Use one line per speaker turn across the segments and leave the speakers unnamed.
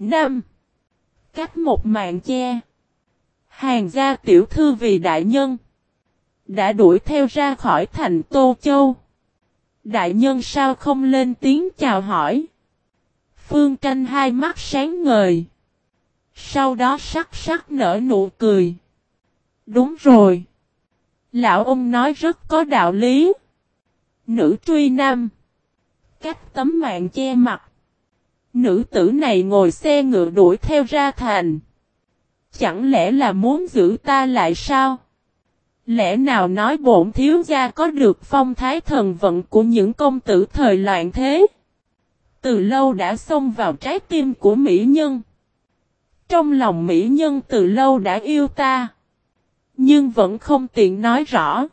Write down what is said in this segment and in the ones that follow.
5. Cách một màn che. Hàng gia tiểu thư vì đại nhân đã đuổi theo ra khỏi thành Tô Châu. Đại nhân sao không lên tiếng chào hỏi? Phương Tranh hai mắt sáng ngời. Sau đó sắc sắc nở nụ cười. Đúng rồi. Lão ông nói rất có đạo lý. Nữ truy nam. Cách tấm màn che mặt. Nữ tử này ngồi xe ngựa đuổi theo ra thành. Chẳng lẽ là muốn giữ ta lại sao? Lẽ nào nói bổn thiếu gia có được phong thái thần vận của những công tử thời loạn thế? Từ lâu đã xông vào trái tim của mỹ nhân. Trong lòng mỹ nhân từ lâu đã yêu ta. Nhưng vẫn không tiện nói rõ.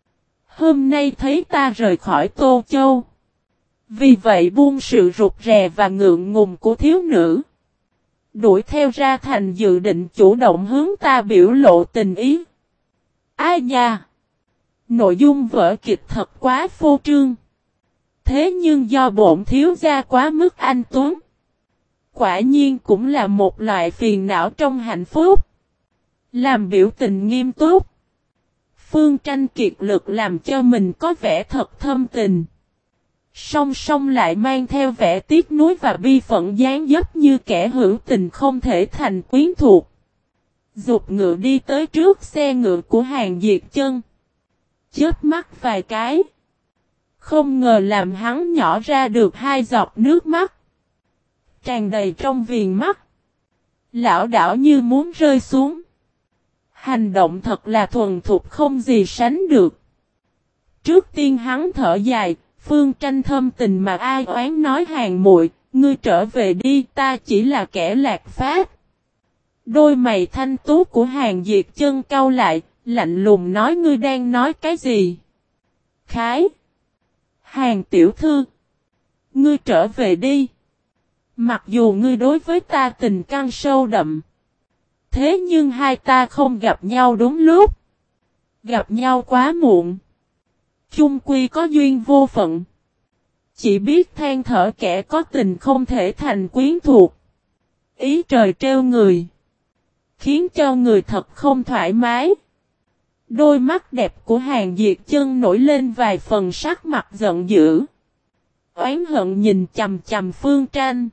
Hôm nay thấy ta rời khỏi Tô Châu. Vì vậy buông sự rụt rè và ngượng ngùng của thiếu nữ. Đuổi theo ra thành dự định chủ động hướng ta biểu lộ tình ý. Ai nha? Nội dung vở kịch thật quá phô trương. Thế nhưng do bổn thiếu gia quá mức anh tuấn. Quả nhiên cũng là một loại phiền não trong hạnh phúc. Làm biểu tình nghiêm túc. Phương Tranh kiệt lực làm cho mình có vẻ thật thâm tình. Song song lại mang theo vẻ tiếc nuối và bi phẫn dáng dấp như kẻ hữu tình không thể thành quyến thuộc. Giục ngựa đi tới trước xe ngựa của Hàng Diệt Chân. Chớp mắt vài cái. Không ngờ làm hắn nhỏ ra được hai giọt nước mắt. Tràn đầy trong viền mắt. Lão đảo như muốn rơi xuống. Hành động thật là thuần thục không gì sánh được. Trước tiên hắn thở dài. Phương Tranh thâm tình mà ai oán nói Hàng muội, ngươi trở về đi, ta chỉ là kẻ lạc phát. Đôi mày thanh tú của Hàng Diệt Chân cau lại, lạnh lùng nói ngươi đang nói cái gì? Khái. Hàng tiểu thư. Ngươi trở về đi. Mặc dù ngươi đối với ta tình căng sâu đậm. Thế nhưng hai ta không gặp nhau đúng lúc. Gặp nhau quá muộn. Chung quy có duyên vô phận. Chỉ biết than thở kẻ có tình không thể thành quyến thuộc. Ý trời trêu người. Khiến cho người thật không thoải mái. Đôi mắt đẹp của Hàng Diệt Chân nổi lên vài phần sắc mặt giận dữ. Oán hận nhìn chằm chằm Phương Tranh.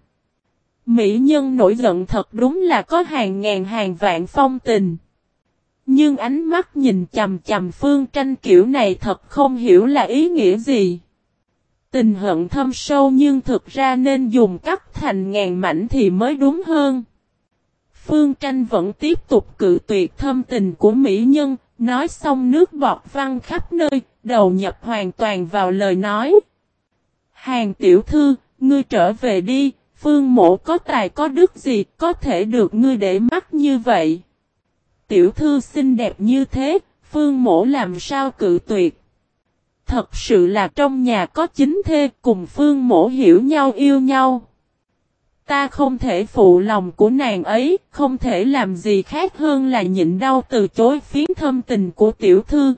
Mỹ nhân nổi giận thật đúng là có hàng ngàn hàng vạn phong tình. Nhưng ánh mắt nhìn chằm chằm Phương Tranh kiểu này thật không hiểu là ý nghĩa gì. Tình hận thâm sâu nhưng thực ra nên dùng cắt thành ngàn mảnh thì mới đúng hơn. Phương Tranh vẫn tiếp tục cự tuyệt thâm tình của mỹ nhân, nói xong nước bọt văng khắp nơi, đầu nhập hoàn toàn vào lời nói. Hàng tiểu thư, ngươi trở về đi, Phương mộ có tài có đức gì có thể được ngươi để mắt như vậy. Tiểu thư xinh đẹp như thế, Phương mộ làm sao cự tuyệt. Thật sự là trong nhà có chính thê cùng Phương mộ hiểu nhau yêu nhau. Ta không thể phụ lòng của nàng ấy, không thể làm gì khác hơn là nhịn đau từ chối phiến thâm tình của tiểu thư.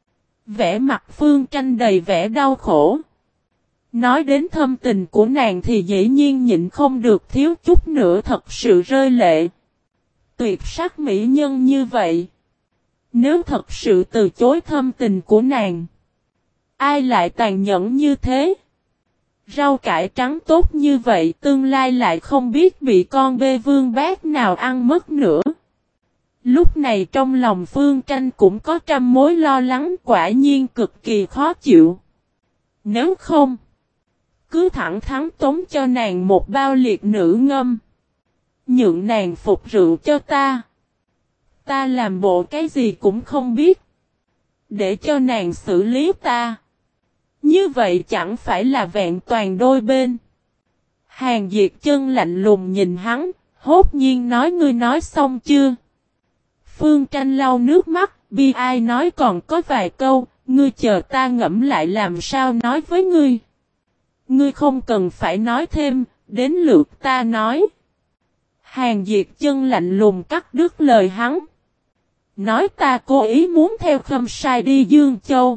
Vẻ mặt Phương Tranh đầy vẻ đau khổ. Nói đến thâm tình của nàng thì dĩ nhiên nhịn không được thiếu chút nữa thật sự rơi lệ. Tuyệt sắc mỹ nhân như vậy. Nếu thật sự từ chối thâm tình của nàng. Ai lại tàn nhẫn như thế? Rau cải trắng tốt như vậy tương lai lại không biết bị con bê vương bát nào ăn mất nữa. Lúc này trong lòng Phương Tranh cũng có trăm mối lo lắng quả nhiên cực kỳ khó chịu. Nếu không, cứ thẳng thắn tống cho nàng một bao liệt nữ ngâm. Nhượng nàng phục rượu cho ta. Ta làm bộ cái gì cũng không biết. Để cho nàng xử lý ta. Như vậy chẳng phải là vẹn toàn đôi bên. Hàng Diệt Chân lạnh lùng nhìn hắn, hốt nhiên nói ngươi nói xong chưa? Phương Tranh lau nước mắt, bi ai nói còn có vài câu, ngươi chờ ta ngẫm lại làm sao nói với ngươi. Ngươi không cần phải nói thêm, đến lượt ta nói. Hàng Diệt Chân lạnh lùng cắt đứt lời hắn. Nói ta cố ý muốn theo Khâm Sai đi Dương Châu.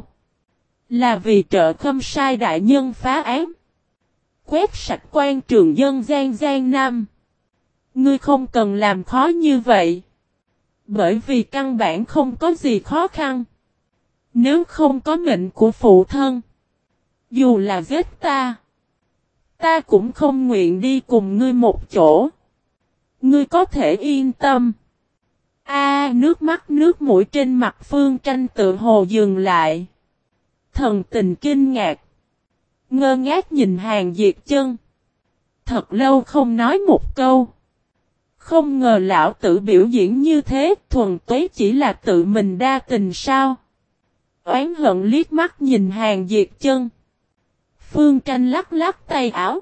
Là vì trợ Khâm Sai đại nhân phá án. Quét sạch quan trường dân gian Giang Nam. Ngươi không cần làm khó như vậy. Bởi vì căn bản không có gì khó khăn. Nếu không có mệnh của phụ thân. Dù là giết ta. Ta cũng không nguyện đi cùng ngươi một chỗ. Ngươi có thể yên tâm. Nước mắt nước mũi trên mặt Phương Tranh tự hồ dừng lại. Thần tình kinh ngạc. Ngơ ngác nhìn Hàn Diệt Chân. Thật lâu không nói một câu. Không ngờ lão tử biểu diễn như thế, thuần túy chỉ là tự mình đa tình sao? Oán hận liếc mắt nhìn Hàn Diệt Chân. Phương Tranh lắc lắc tay áo.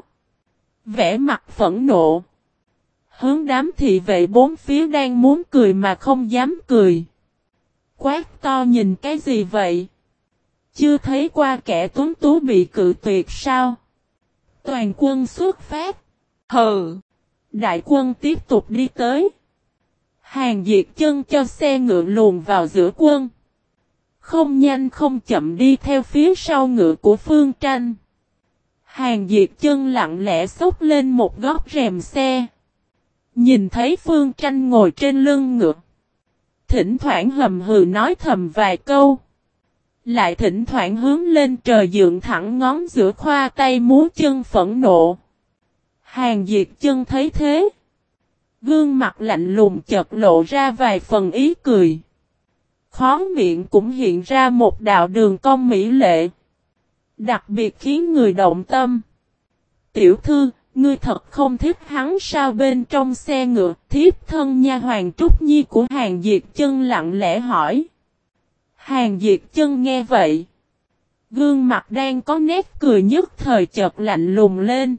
Vẻ mặt phẫn nộ. Hướng đám thị vệ bốn phía đang muốn cười mà không dám cười. Quát to nhìn cái gì vậy? Chưa thấy qua kẻ tuấn tú bị cự tuyệt sao? Toàn quân xuất phát. Hừ. Đại quân tiếp tục đi tới. Hàn Diệt Chân cho xe ngựa luồn vào giữa quân. Không nhanh không chậm đi theo phía sau ngựa của Phương Tranh. Hàn Diệt Chân lặng lẽ xốc lên một góc rèm xe. Nhìn thấy Phương Tranh ngồi trên lưng ngựa. Thỉnh thoảng hầm hừ nói thầm vài câu. Lại thỉnh thoảng hướng lên trời dựng thẳng ngón giữa khoa tay múa chân phẫn nộ. Hàn Diệt Chân thấy thế. Gương mặt lạnh lùng chợt lộ ra vài phần ý cười. Khóe miệng cũng hiện ra một đạo đường cong mỹ lệ. Đặc biệt khiến người động tâm. Tiểu thư, ngươi thật không thích hắn sao? Bên trong xe ngựa, thiếp thân nha hoàn Trúc Nhi của Hàn Diệt Chân lặng lẽ hỏi. Hàn Diệt Chân nghe vậy. Gương mặt đang có nét cười nhất thời chợt lạnh lùng lên.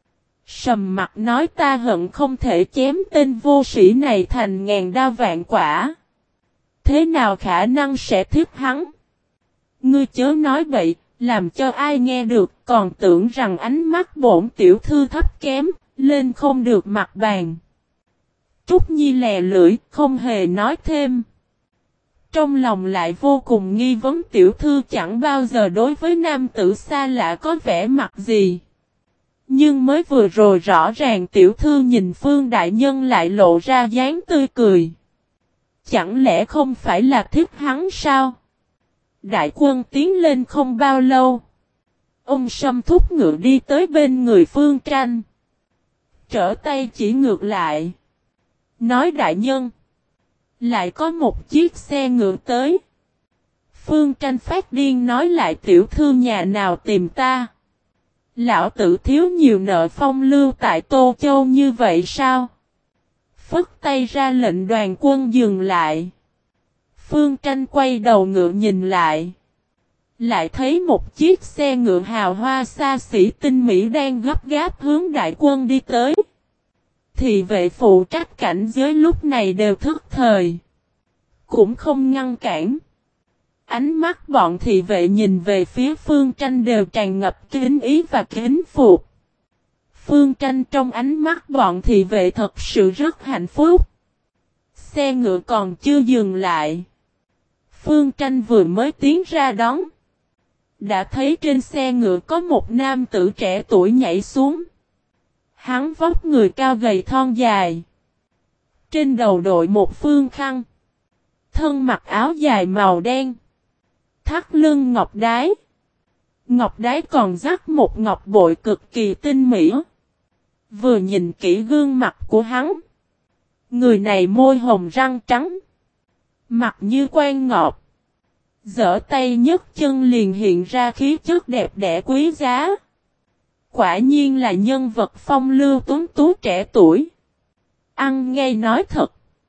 Sầm mặt nói ta hận không thể chém tên vô sĩ này thành ngàn đao vạn quả. Thế nào khả năng sẽ thích hắn? Ngươi chớ nói bậy, làm cho ai nghe được còn tưởng rằng ánh mắt bổn tiểu thư thấp kém, lên không được mặt bàn. Trúc Nhi lè lưỡi, không hề nói thêm. Trong lòng lại vô cùng nghi vấn tiểu thư chẳng bao giờ đối với nam tử xa lạ có vẻ mặt gì. Nhưng mới vừa rồi rõ ràng tiểu thư nhìn Phương đại nhân lại lộ ra dáng tươi cười. Chẳng lẽ không phải là thích hắn sao? Đại quân tiến lên không bao lâu. Ông Sâm thúc ngựa đi tới bên người Phương Tranh. Trở tay chỉ ngược lại. Nói đại nhân. Lại có một chiếc xe ngựa tới. Phương Tranh phát điên nói lại tiểu thư nhà nào tìm ta. Lão tử thiếu nhiều nợ phong lưu tại Tô Châu như vậy sao? Phất tay ra lệnh đoàn quân dừng lại. Phương Tranh quay đầu ngựa nhìn lại. Lại thấy một chiếc xe ngựa hào hoa xa xỉ tinh mỹ đang gấp gáp hướng đại quân đi tới. Thị vệ phụ trách cảnh giới lúc này đều thức thời. Cũng không ngăn cản. Ánh mắt bọn thị vệ nhìn về phía Phương Tranh đều tràn ngập kính ý và kính phục. Phương Tranh trong ánh mắt bọn thị vệ thật sự rất hạnh phúc. Xe ngựa còn chưa dừng lại. Phương Tranh vừa mới tiến ra đón. Đã thấy trên xe ngựa có một nam tử trẻ tuổi nhảy xuống. Hắn vóc người cao gầy thon dài. Trên đầu đội một phương khăn. Thân mặc áo dài màu đen. Thắt lưng ngọc đái. Ngọc đái còn dắt một ngọc bội cực kỳ tinh mỹ. Vừa nhìn kỹ gương mặt của hắn. Người này môi hồng răng trắng. Mặt như quan ngọc. Giở tay nhấc chân liền hiện ra khí chất đẹp đẽ quý giá. Quả nhiên là nhân vật phong lưu tuấn tú trẻ tuổi. Ăn ngay nói thật.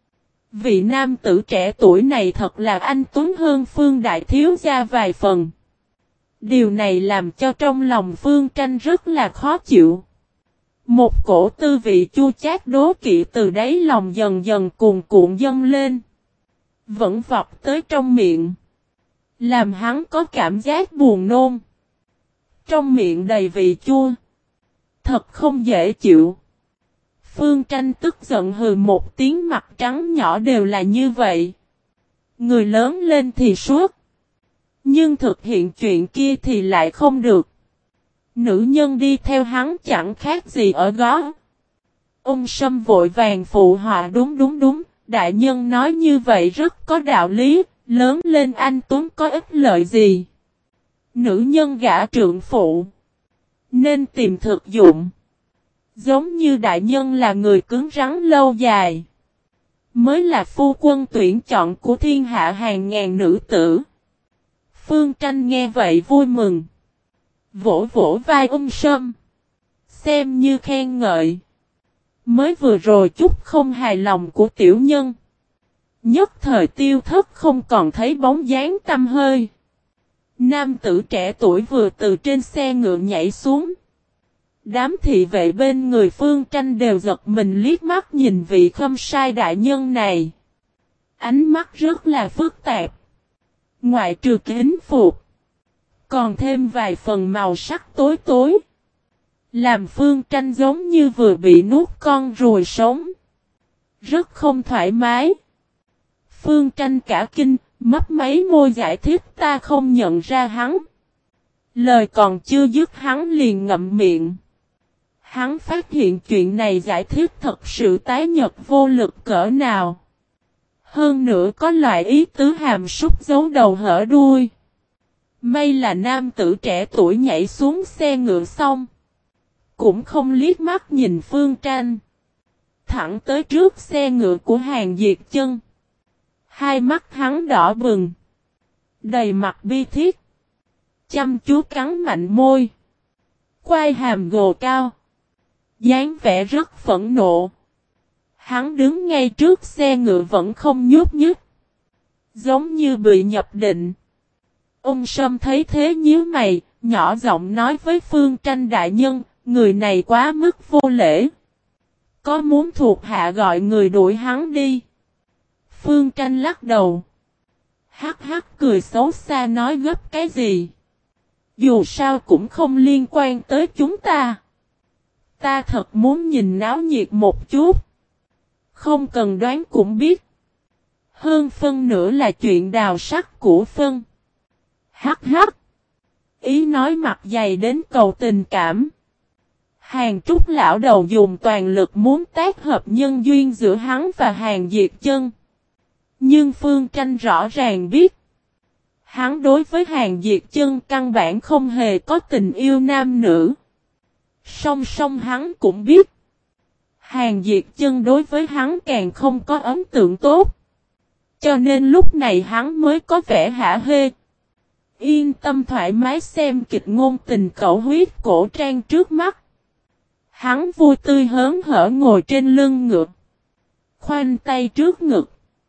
Vị nam tử trẻ tuổi này thật là anh tuấn hơn Phương đại thiếu gia vài phần. Điều này làm cho trong lòng Phương Tranh rất là khó chịu. Một cổ tư vị chua chát đố kỵ từ đáy lòng dần dần cuồn cuộn dâng lên. Vẫn vọt tới trong miệng. Làm hắn có cảm giác buồn nôn. Trong miệng đầy vị chua. Thật không dễ chịu. Phương Tranh tức giận hừ một tiếng, mặt trắng nhỏ đều là như vậy. Người lớn lên thì suốt. Nhưng thực hiện chuyện kia thì lại không được. Nữ nhân đi theo hắn chẳng khác gì ở gó. Ung Sâm vội vàng phụ họa đúng đúng đúng, đại nhân nói như vậy rất có đạo lý, lớn lên anh Tuấn có ích lợi gì. Nữ nhân gả trượng phụ, nên tìm thực dụng. Giống như đại nhân là người cứng rắn lâu dài, mới là phu quân tuyển chọn của thiên hạ hàng ngàn nữ tử. Phương Tranh nghe vậy vui mừng, vỗ vỗ vai Ung Sâm, xem như khen ngợi. Mới vừa rồi chút không hài lòng của tiểu nhân, nhất thời tiêu thất không còn thấy bóng dáng tăm hơi. Nam tử trẻ tuổi vừa từ trên xe ngựa nhảy xuống. Đám thị vệ bên người Phương Tranh đều giật mình liếc mắt nhìn vị khâm sai đại nhân này. Ánh mắt rất là phức tạp. Ngoại trừ kính phục, còn thêm vài phần màu sắc tối tối. Làm Phương Tranh giống như vừa bị nuốt con ruồi sống. Rất không thoải mái. Phương Tranh cả kinh, mấp máy môi giải thích ta không nhận ra hắn. Lời còn chưa dứt hắn liền ngậm miệng. Hắn phát hiện chuyện này giải thích thật sự tái nhật vô lực cỡ nào. Hơn nữa có loại ý tứ hàm súc giấu đầu hở đuôi. May là nam tử trẻ tuổi nhảy xuống xe ngựa xong, cũng không liếc mắt nhìn Phương Tranh. Thẳng tới trước xe ngựa của Hàn Diệt Chân. Hai mắt hắn đỏ bừng, đầy mặt bi thiết, chăm chú cắn mạnh môi, quai hàm gồ cao, dáng vẻ rất phẫn nộ. Hắn đứng ngay trước xe ngựa vẫn không nhúc nhích, giống như bị nhập định. Ung Sâm thấy thế nhíu mày, nhỏ giọng nói với Phương Tranh đại nhân, người này quá mức vô lễ. Có muốn thuộc hạ gọi người đuổi hắn đi? Phương Tranh lắc đầu. Hắc hắc cười xấu xa nói gấp cái gì? Dù sao cũng không liên quan tới chúng ta. Ta thật muốn nhìn náo nhiệt một chút. Không cần đoán cũng biết. Hơn phân nữa là chuyện đào sắc của phân. Hắc hắc. Ý nói mặt dày đến cầu tình cảm. Hàn Trúc lão đầu dùng toàn lực muốn tác hợp nhân duyên giữa hắn và Hàn Diệt Chân. Nhưng Phương Tranh rõ ràng biết. Hắn đối với Hàn Diệt Chân căn bản không hề có tình yêu nam nữ. Song song hắn cũng biết. Hàn Diệt Chân đối với hắn càng không có ấn tượng tốt. Cho nên lúc này hắn mới có vẻ hả hê. Yên tâm thoải mái xem kịch ngôn tình cẩu huyết cổ trang trước mắt. Hắn vui tươi hớn hở ngồi trên lưng ngựa. Khoanh tay trước ngực.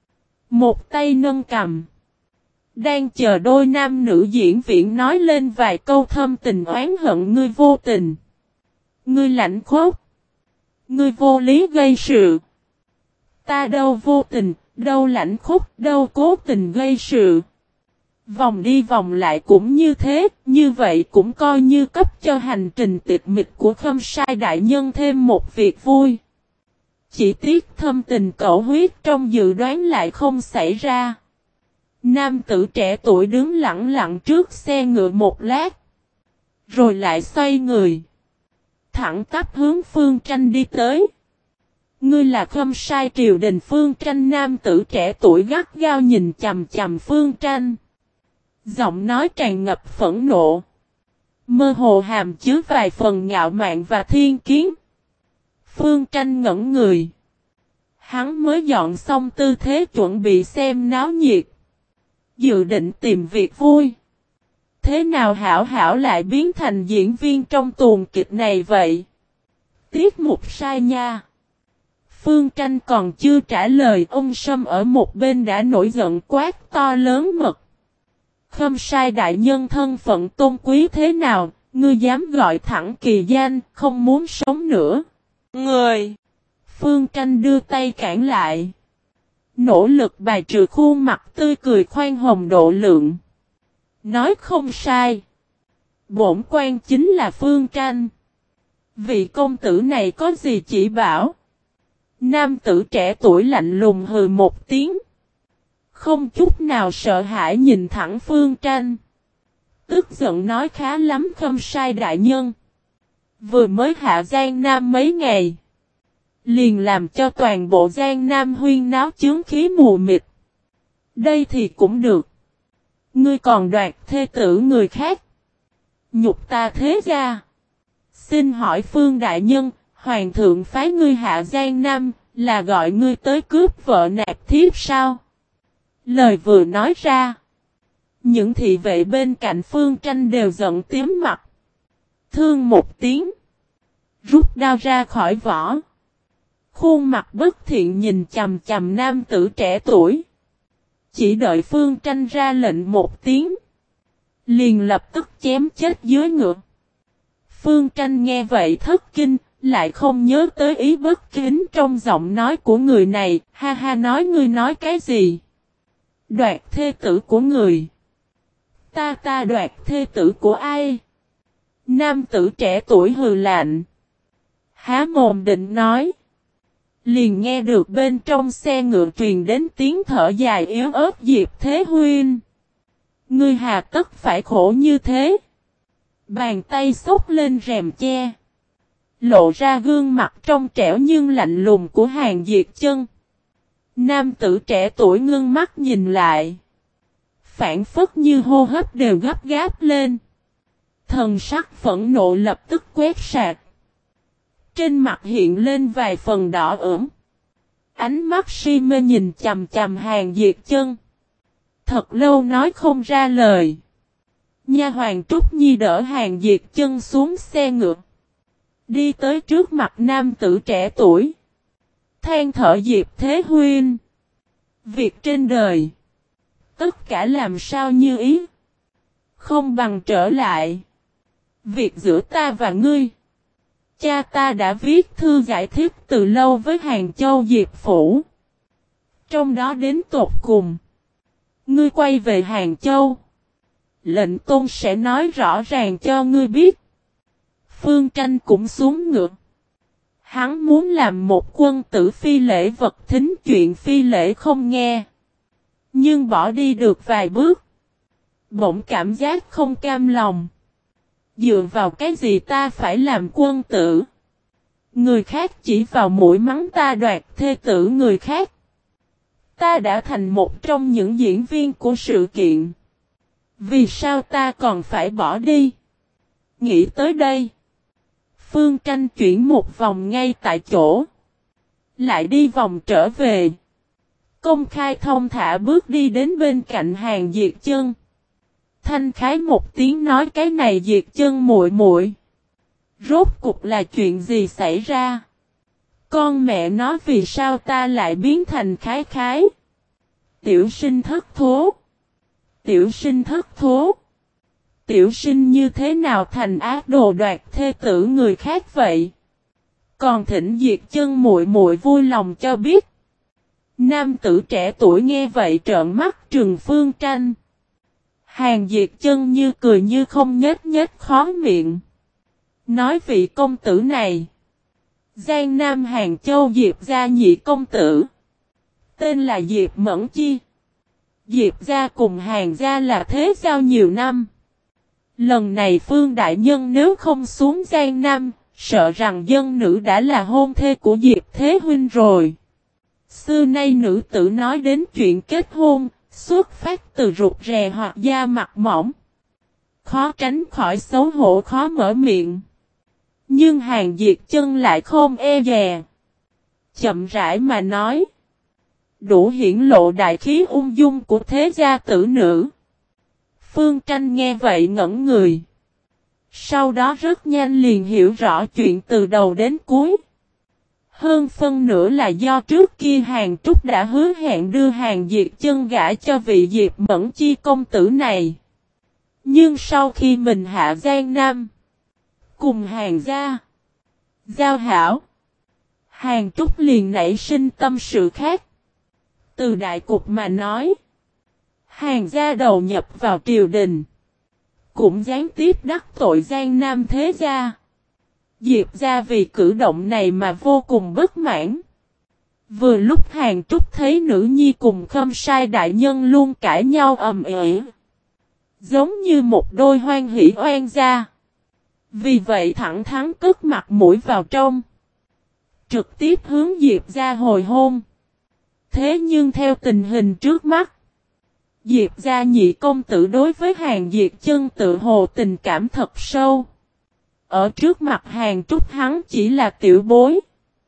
Một tay nâng cằm. Đang chờ đôi nam nữ diễn viên nói lên vài câu thâm tình oán hận ngươi vô tình. Ngươi lạnh khốc. Ngươi vô lý gây sự. Ta đâu vô tình, đâu lạnh khốc, đâu cố tình gây sự. Vòng đi vòng lại cũng như thế, như vậy cũng coi như cấp cho hành trình tịch mịch của khâm sai đại nhân thêm một việc vui. Chỉ tiếc thâm tình cẩu huyết trong dự đoán lại không xảy ra. Nam tử trẻ tuổi đứng lặng lặng trước xe ngựa một lát. Rồi lại xoay người. Thẳng tắp hướng Phương Tranh đi tới. Ngươi là khâm sai triều đình Phương Tranh. Nam tử trẻ tuổi gắt gao nhìn chằm chằm Phương Tranh. Giọng nói tràn ngập phẫn nộ. Mơ hồ hàm chứa vài phần ngạo mạn và thiên kiến. Phương Tranh ngẩn người. Hắn mới dọn xong tư thế chuẩn bị xem náo nhiệt. Dự định tìm việc vui. Thế nào hảo hảo lại biến thành diễn viên trong tuồng kịch này vậy? Tiết mục sai nha. Phương Tranh còn chưa trả lời, ông Sâm ở một bên đã nổi giận quát to lớn mật. Khâm sai đại nhân thân phận tôn quý thế nào, ngươi dám gọi thẳng kỳ danh, không muốn sống nữa. Người! Phương Tranh đưa tay cản lại. Nỗ lực bài trừ khuôn mặt tươi cười khoan hồng độ lượng. Nói không sai. Bổn quan chính là Phương Tranh. Vị công tử này có gì chỉ bảo? Nam tử trẻ tuổi lạnh lùng hừ một tiếng. Không chút nào sợ hãi nhìn thẳng Phương Tranh. Tức giận nói khá lắm khâm sai đại nhân. Vừa mới hạ Giang Nam mấy ngày. liền làm cho toàn bộ Giang Nam huyên náo chướng khí mù mịt. Đây thì cũng được. Ngươi còn đoạt thê tử người khác. Nhục ta thế gia. Xin hỏi Phương Đại Nhân, Hoàng thượng phái ngươi hạ Giang Nam, là gọi ngươi tới cướp vợ nạp thiếp sao? Lời vừa nói ra. Những thị vệ bên cạnh Phương Tranh đều giận tím mặt. Thương một tiếng. Rút đao ra khỏi vỏ. Khuôn mặt bất thiện nhìn chầm chầm nam tử trẻ tuổi. Chỉ đợi Phương Tranh ra lệnh một tiếng. Liền lập tức chém chết dưới ngựa. Phương Tranh nghe vậy thất kinh, lại không nhớ tới ý bất kính trong giọng nói của người này. Ha ha, nói ngươi nói cái gì? Đoạt thê tử của người. Ta đoạt thê tử của ai? Nam tử trẻ tuổi hừ lạnh. Há mồm định nói. Liền nghe được bên trong xe ngựa truyền đến tiếng thở dài yếu ớt Diệp Thế Huynh. Ngươi hà tất phải khổ như thế. Bàn tay xốc lên rèm che. Lộ ra gương mặt trong trẻo nhưng lạnh lùng của Hàn Diệt Chân. Nam tử trẻ tuổi ngưng mắt nhìn lại. Phản phất như hô hấp đều gấp gáp lên. Thần sắc phẫn nộ lập tức quét sạc. Trên mặt hiện lên vài phần đỏ ửng. Ánh mắt si mê nhìn chầm chầm Hàn Diệt Chân. Thật lâu nói không ra lời. Nha hoàn Trúc Nhi đỡ Hàn Diệt Chân xuống xe ngựa. Đi tới trước mặt nam tử trẻ tuổi. Than thở Diệp Thế Huynh. Việc trên đời. Tất cả làm sao như ý. Không bằng trở lại. Việc giữa ta và ngươi. Cha ta đã viết thư giải thích từ lâu với Hàng Châu Diệp Phủ. Trong đó đến tột cùng. Ngươi quay về Hàng Châu. Lệnh tôn sẽ nói rõ ràng cho ngươi biết. Phương Tranh cũng xuống ngựa. Hắn muốn làm một quân tử phi lễ vật thính chuyện phi lễ không nghe. Nhưng bỏ đi được vài bước. Bỗng cảm giác không cam lòng. Dựa vào cái gì ta phải làm quân tử? Người khác chỉ vào mũi mắng ta đoạt thê tử người khác. Ta đã thành một trong những diễn viên của sự kiện. Vì sao ta còn phải bỏ đi? Nghĩ tới đây. Phương Tranh chuyển một vòng ngay tại chỗ. Lại đi vòng trở về. Công khai thông thả bước đi đến bên cạnh Hàn Diệt Chân. Thanh khái một tiếng nói cái này Diệt Chân muội muội. Rốt cục là chuyện gì xảy ra? Con mẹ nó vì sao ta lại biến thành khái khái? Tiểu sinh thất thố. Tiểu sinh thất thố. Tiểu sinh như thế nào thành ác đồ đoạt thê tử người khác vậy? Còn thỉnh Diệt Chân muội muội vui lòng cho biết. Nam tử trẻ tuổi nghe vậy trợn mắt trừng Phương Tranh. Hàn Diệt Chân như cười như không nhếch nhếch khó miệng. Nói vị công tử này. Giang Nam Hàng Châu Diệp gia nhị công tử. Tên là Diệp Mẫn Chi. Diệp gia cùng Hàn gia là thế giao nhiều năm. Lần này Phương Đại Nhân nếu không xuống Giang Nam, sợ rằng dân nữ đã là hôn thê của Diệp Thế Huynh rồi. Xưa nay nữ tử nói đến chuyện kết hôn, xuất phát từ rụt rè hoặc da mặt mỏng. Khó tránh khỏi xấu hổ khó mở miệng. Nhưng Hàn Diệt Chân lại không e dè. Chậm rãi mà nói. Đủ hiển lộ đại khí ung dung của thế gia tử nữ. Phương Tranh nghe vậy ngẩn người. Sau đó rất nhanh liền hiểu rõ chuyện từ đầu đến cuối. Hơn phân nửa là do trước kia Hàn Trúc đã hứa hẹn đưa Hàn Diệt Chân gả cho vị Diệp Mẫn Chi công tử này. Nhưng sau khi mình hạ Giang Nam, cùng Hàn gia giao hảo, Hàn Trúc liền nảy sinh tâm sự khác. Từ đại cục mà nói, Hàn gia đầu nhập vào triều đình, cũng gián tiếp đắc tội Giang Nam thế gia. Diệp gia vì cử động này mà vô cùng bất mãn. Vừa lúc Hàn Trúc thấy nữ nhi cùng Khâm Sai đại nhân luôn cãi nhau ầm ĩ, giống như một đôi hoan hỷ oan gia. Vì vậy thẳng thắn cất mặt mũi vào trong. trực tiếp hướng Diệp ra hồi hôn. Thế nhưng theo tình hình trước mắt, Diệp gia nhị công tử đối với Hàn Diệt Chân tự hồ tình cảm thật sâu. Ở trước mặt Hàn Trúc hắn chỉ là tiểu bối.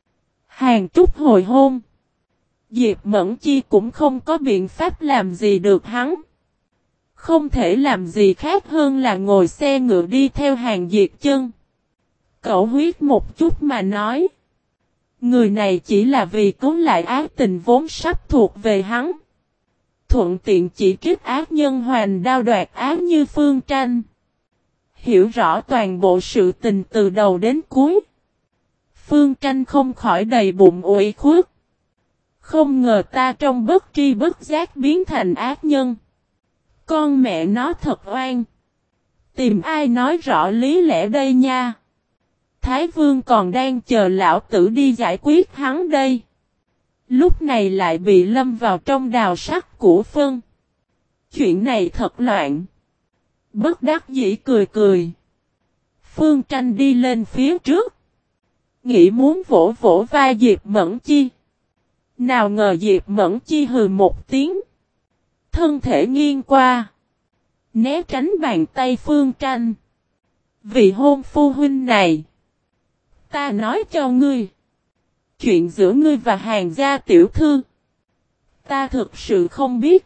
Hàn Trúc hồi hôn, Diệp Mẫn Chi cũng không có biện pháp làm gì được hắn. Không thể làm gì khác hơn là ngồi xe ngựa đi theo Hàn Diệt Chân. Cậu huyết một chút mà nói. Người này chỉ là vì cứu lại ác tình vốn sắp thuộc về hắn. Thuận tiện chỉ trích ác nhân hoành đao đoạt ác như Phương Tranh. Hiểu rõ toàn bộ sự tình từ đầu đến cuối. Phương Tranh không khỏi đầy bụng ủy khuất. Không ngờ ta trong bất tri bất giác biến thành ác nhân. Con mẹ nó thật oan. Tìm ai nói rõ lý lẽ đây nha. Thái Vương còn đang chờ lão tử đi giải quyết hắn đây. Lúc này lại bị lâm vào trong đào sắt của phân. Chuyện này thật loạn. Bất đắc dĩ cười cười. Phương Tranh đi lên phía trước. Nghĩ muốn vỗ vỗ vai Diệp Mẫn Chi. Nào ngờ Diệp Mẫn Chi hừ một tiếng. Thân thể nghiêng qua. Né tránh bàn tay Phương Tranh. Vì hôn phu huynh này. Ta nói cho ngươi. Chuyện giữa ngươi và Hàn gia tiểu thư. Ta thực sự không biết.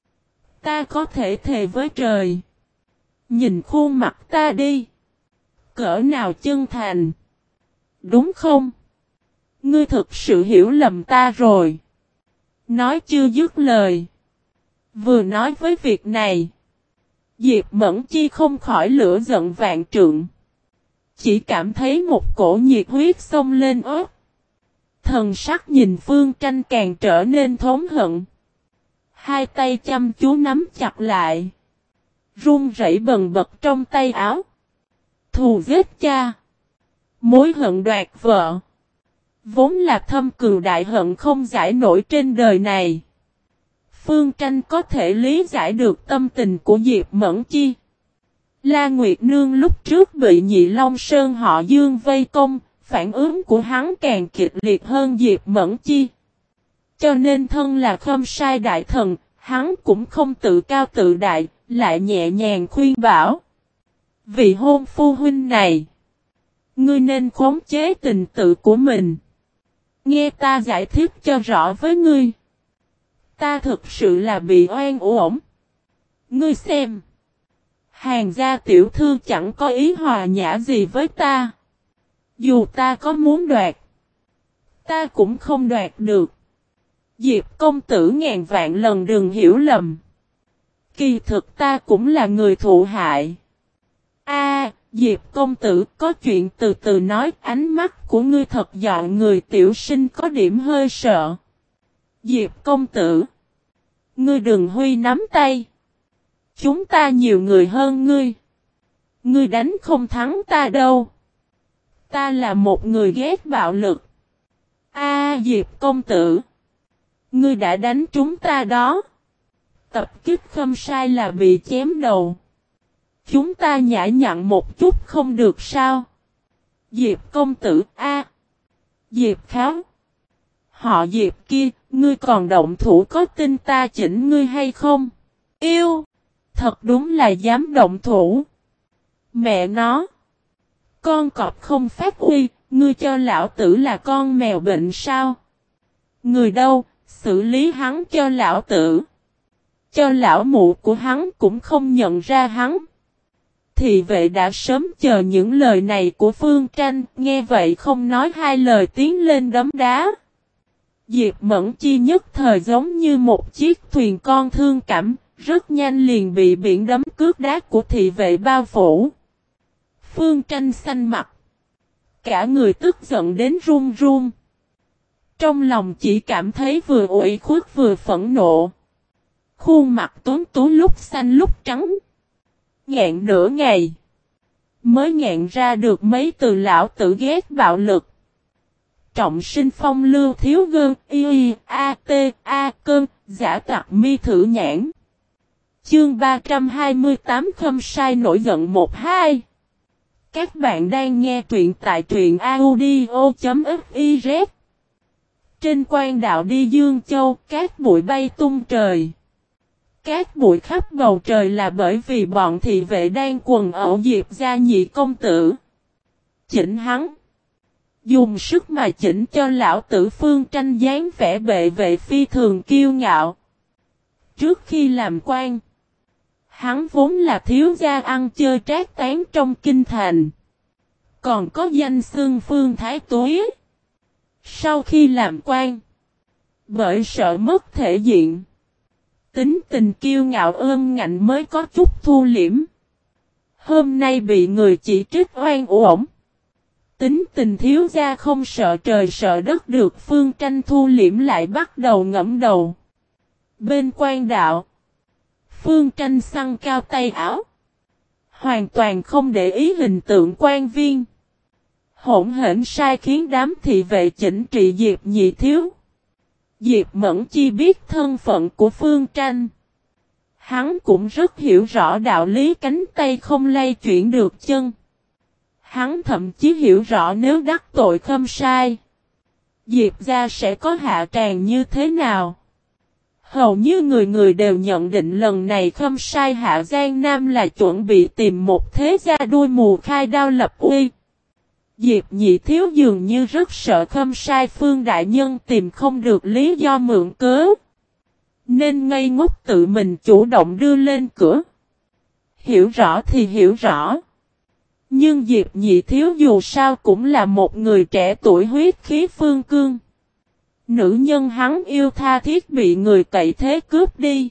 Ta có thể thề với trời. Nhìn khuôn mặt ta đi. Cỡ nào chân thành. Đúng không? Ngươi thực sự hiểu lầm ta rồi. Nói chưa dứt lời. Vừa nói với việc này. Diệp Mẫn Chi không khỏi lửa giận vạn trượng. Chỉ cảm thấy một cổ nhiệt huyết xông lên ớt. Thần sắc nhìn Phương Tranh càng trở nên thống hận. Hai tay chăm chú nắm chặt lại. Run rẩy bần bật trong tay áo. Thù giết cha. Mối hận đoạt vợ. Vốn là thâm cừu đại hận không giải nổi trên đời này. Phương Tranh có thể lý giải được tâm tình của Diệp Mẫn Chi. La Nguyệt Nương lúc trước bị Nhị Long Sơn họ Dương vây công, phản ứng của hắn càng kịch liệt hơn Diệp Mẫn Chi. Cho nên thân là Khâm Sai đại thần, hắn cũng không tự cao tự đại, lại nhẹ nhàng khuyên bảo. Vì hôn phu huynh này, ngươi nên khống chế tình tự của mình. Nghe ta giải thích cho rõ với ngươi. Ta thực sự là bị oan uổng. Ngươi xem. Hàn gia tiểu thư chẳng có ý hòa nhã gì với ta. Dù ta có muốn đoạt. Ta cũng không đoạt được. Diệp công tử ngàn vạn lần đừng hiểu lầm. Kỳ thực ta cũng là người thụ hại. Diệp công tử có chuyện từ từ nói, ánh mắt của ngươi thật dọn người tiểu sinh có điểm hơi sợ. Diệp công tử. Ngươi đừng huy nắm tay. Chúng ta nhiều người hơn ngươi. Ngươi đánh không thắng ta đâu. Ta là một người ghét bạo lực. Diệp công tử. Ngươi đã đánh chúng ta đó. Tập kích Khâm Sai là bị chém đầu. Chúng ta nhã nhặn một chút không được sao? Diệp công tử Diệp Kháo. Họ Diệp kia, ngươi còn động thủ có tin ta chỉnh ngươi hay không? Yêu! Thật đúng là dám động thủ. Mẹ nó! Con cọp không phát uy, ngươi cho lão tử là con mèo bệnh sao? Người đâu, xử lý hắn cho lão tử. Cho lão mụ của hắn cũng không nhận ra hắn. Thị vệ đã sớm chờ những lời này của Phương Tranh, nghe vậy không nói hai lời tiến lên đấm đá. Diệp Mẫn Chi nhất thời giống như một chiếc thuyền con thương cảm, rất nhanh liền bị biển đấm cước đá của thị vệ bao phủ. Phương Tranh xanh mặt. Cả người tức giận đến run run. Trong lòng chỉ cảm thấy vừa ủy khuất vừa phẫn nộ. Khuôn mặt tuấn tú lúc xanh lúc trắng. Ngẹn nửa ngày. Mới ngẹn ra được mấy từ lão tử ghét bạo lực. Trọng sinh phong lưu thiếu gơn cơn giả tặc mi thử nhãn. Chương 328 Khâm Sai nổi giận 1-2. Các bạn đang nghe truyện tại truyện audio.fiz. Trên quan đạo đi Dương Châu, cát bụi bay tung trời. Cát bụi khắp bầu trời là bởi vì bọn thị vệ đang quần ẩu Diệp gia nhị công tử. Chỉnh hắn. Dùng sức mà chỉnh cho lão tử Phương Tranh dáng vẻ bệ vệ phi thường kiêu ngạo. Trước khi làm quan, hắn vốn là thiếu gia ăn chơi trác tán trong kinh thành. Còn có danh xưng Phương Thái Tuế. Sau khi làm quan, bởi sợ mất thể diện, tính tình kiêu ngạo ương ngạnh mới có chút thu liễm. Hôm nay bị người chỉ trích oan uổng. Tính tình thiếu gia không sợ trời sợ đất được Phương Tranh thu liễm lại bắt đầu ngẫm đầu. Bên quan đạo, Phương Tranh xăng cao tay áo, hoàn toàn không để ý hình tượng quan viên. Hỗn hển sai khiến đám thị vệ chỉnh trị Diệp nhị thiếu. Diệp Mẫn Chi biết thân phận của Phương Tranh. Hắn cũng rất hiểu rõ đạo lý cánh tay không lay chuyển được chân. Hắn thậm chí hiểu rõ nếu đắc tội khâm sai, Diệp gia sẽ có hạ tràng như thế nào. Hầu như người người đều nhận định lần này khâm sai hạ Giang Nam là chuẩn bị tìm một thế gia đuôi mù khai đao lập uy. Diệp nhị thiếu dường như rất sợ khâm sai Phương đại nhân tìm không được lý do mượn cớ, nên ngây ngốc tự mình chủ động đưa lên cửa. Hiểu rõ thì hiểu rõ, nhưng Diệp nhị thiếu dù sao cũng là một người trẻ tuổi huyết khí phương cương. Nữ nhân hắn yêu tha thiết bị người cậy thế cướp đi.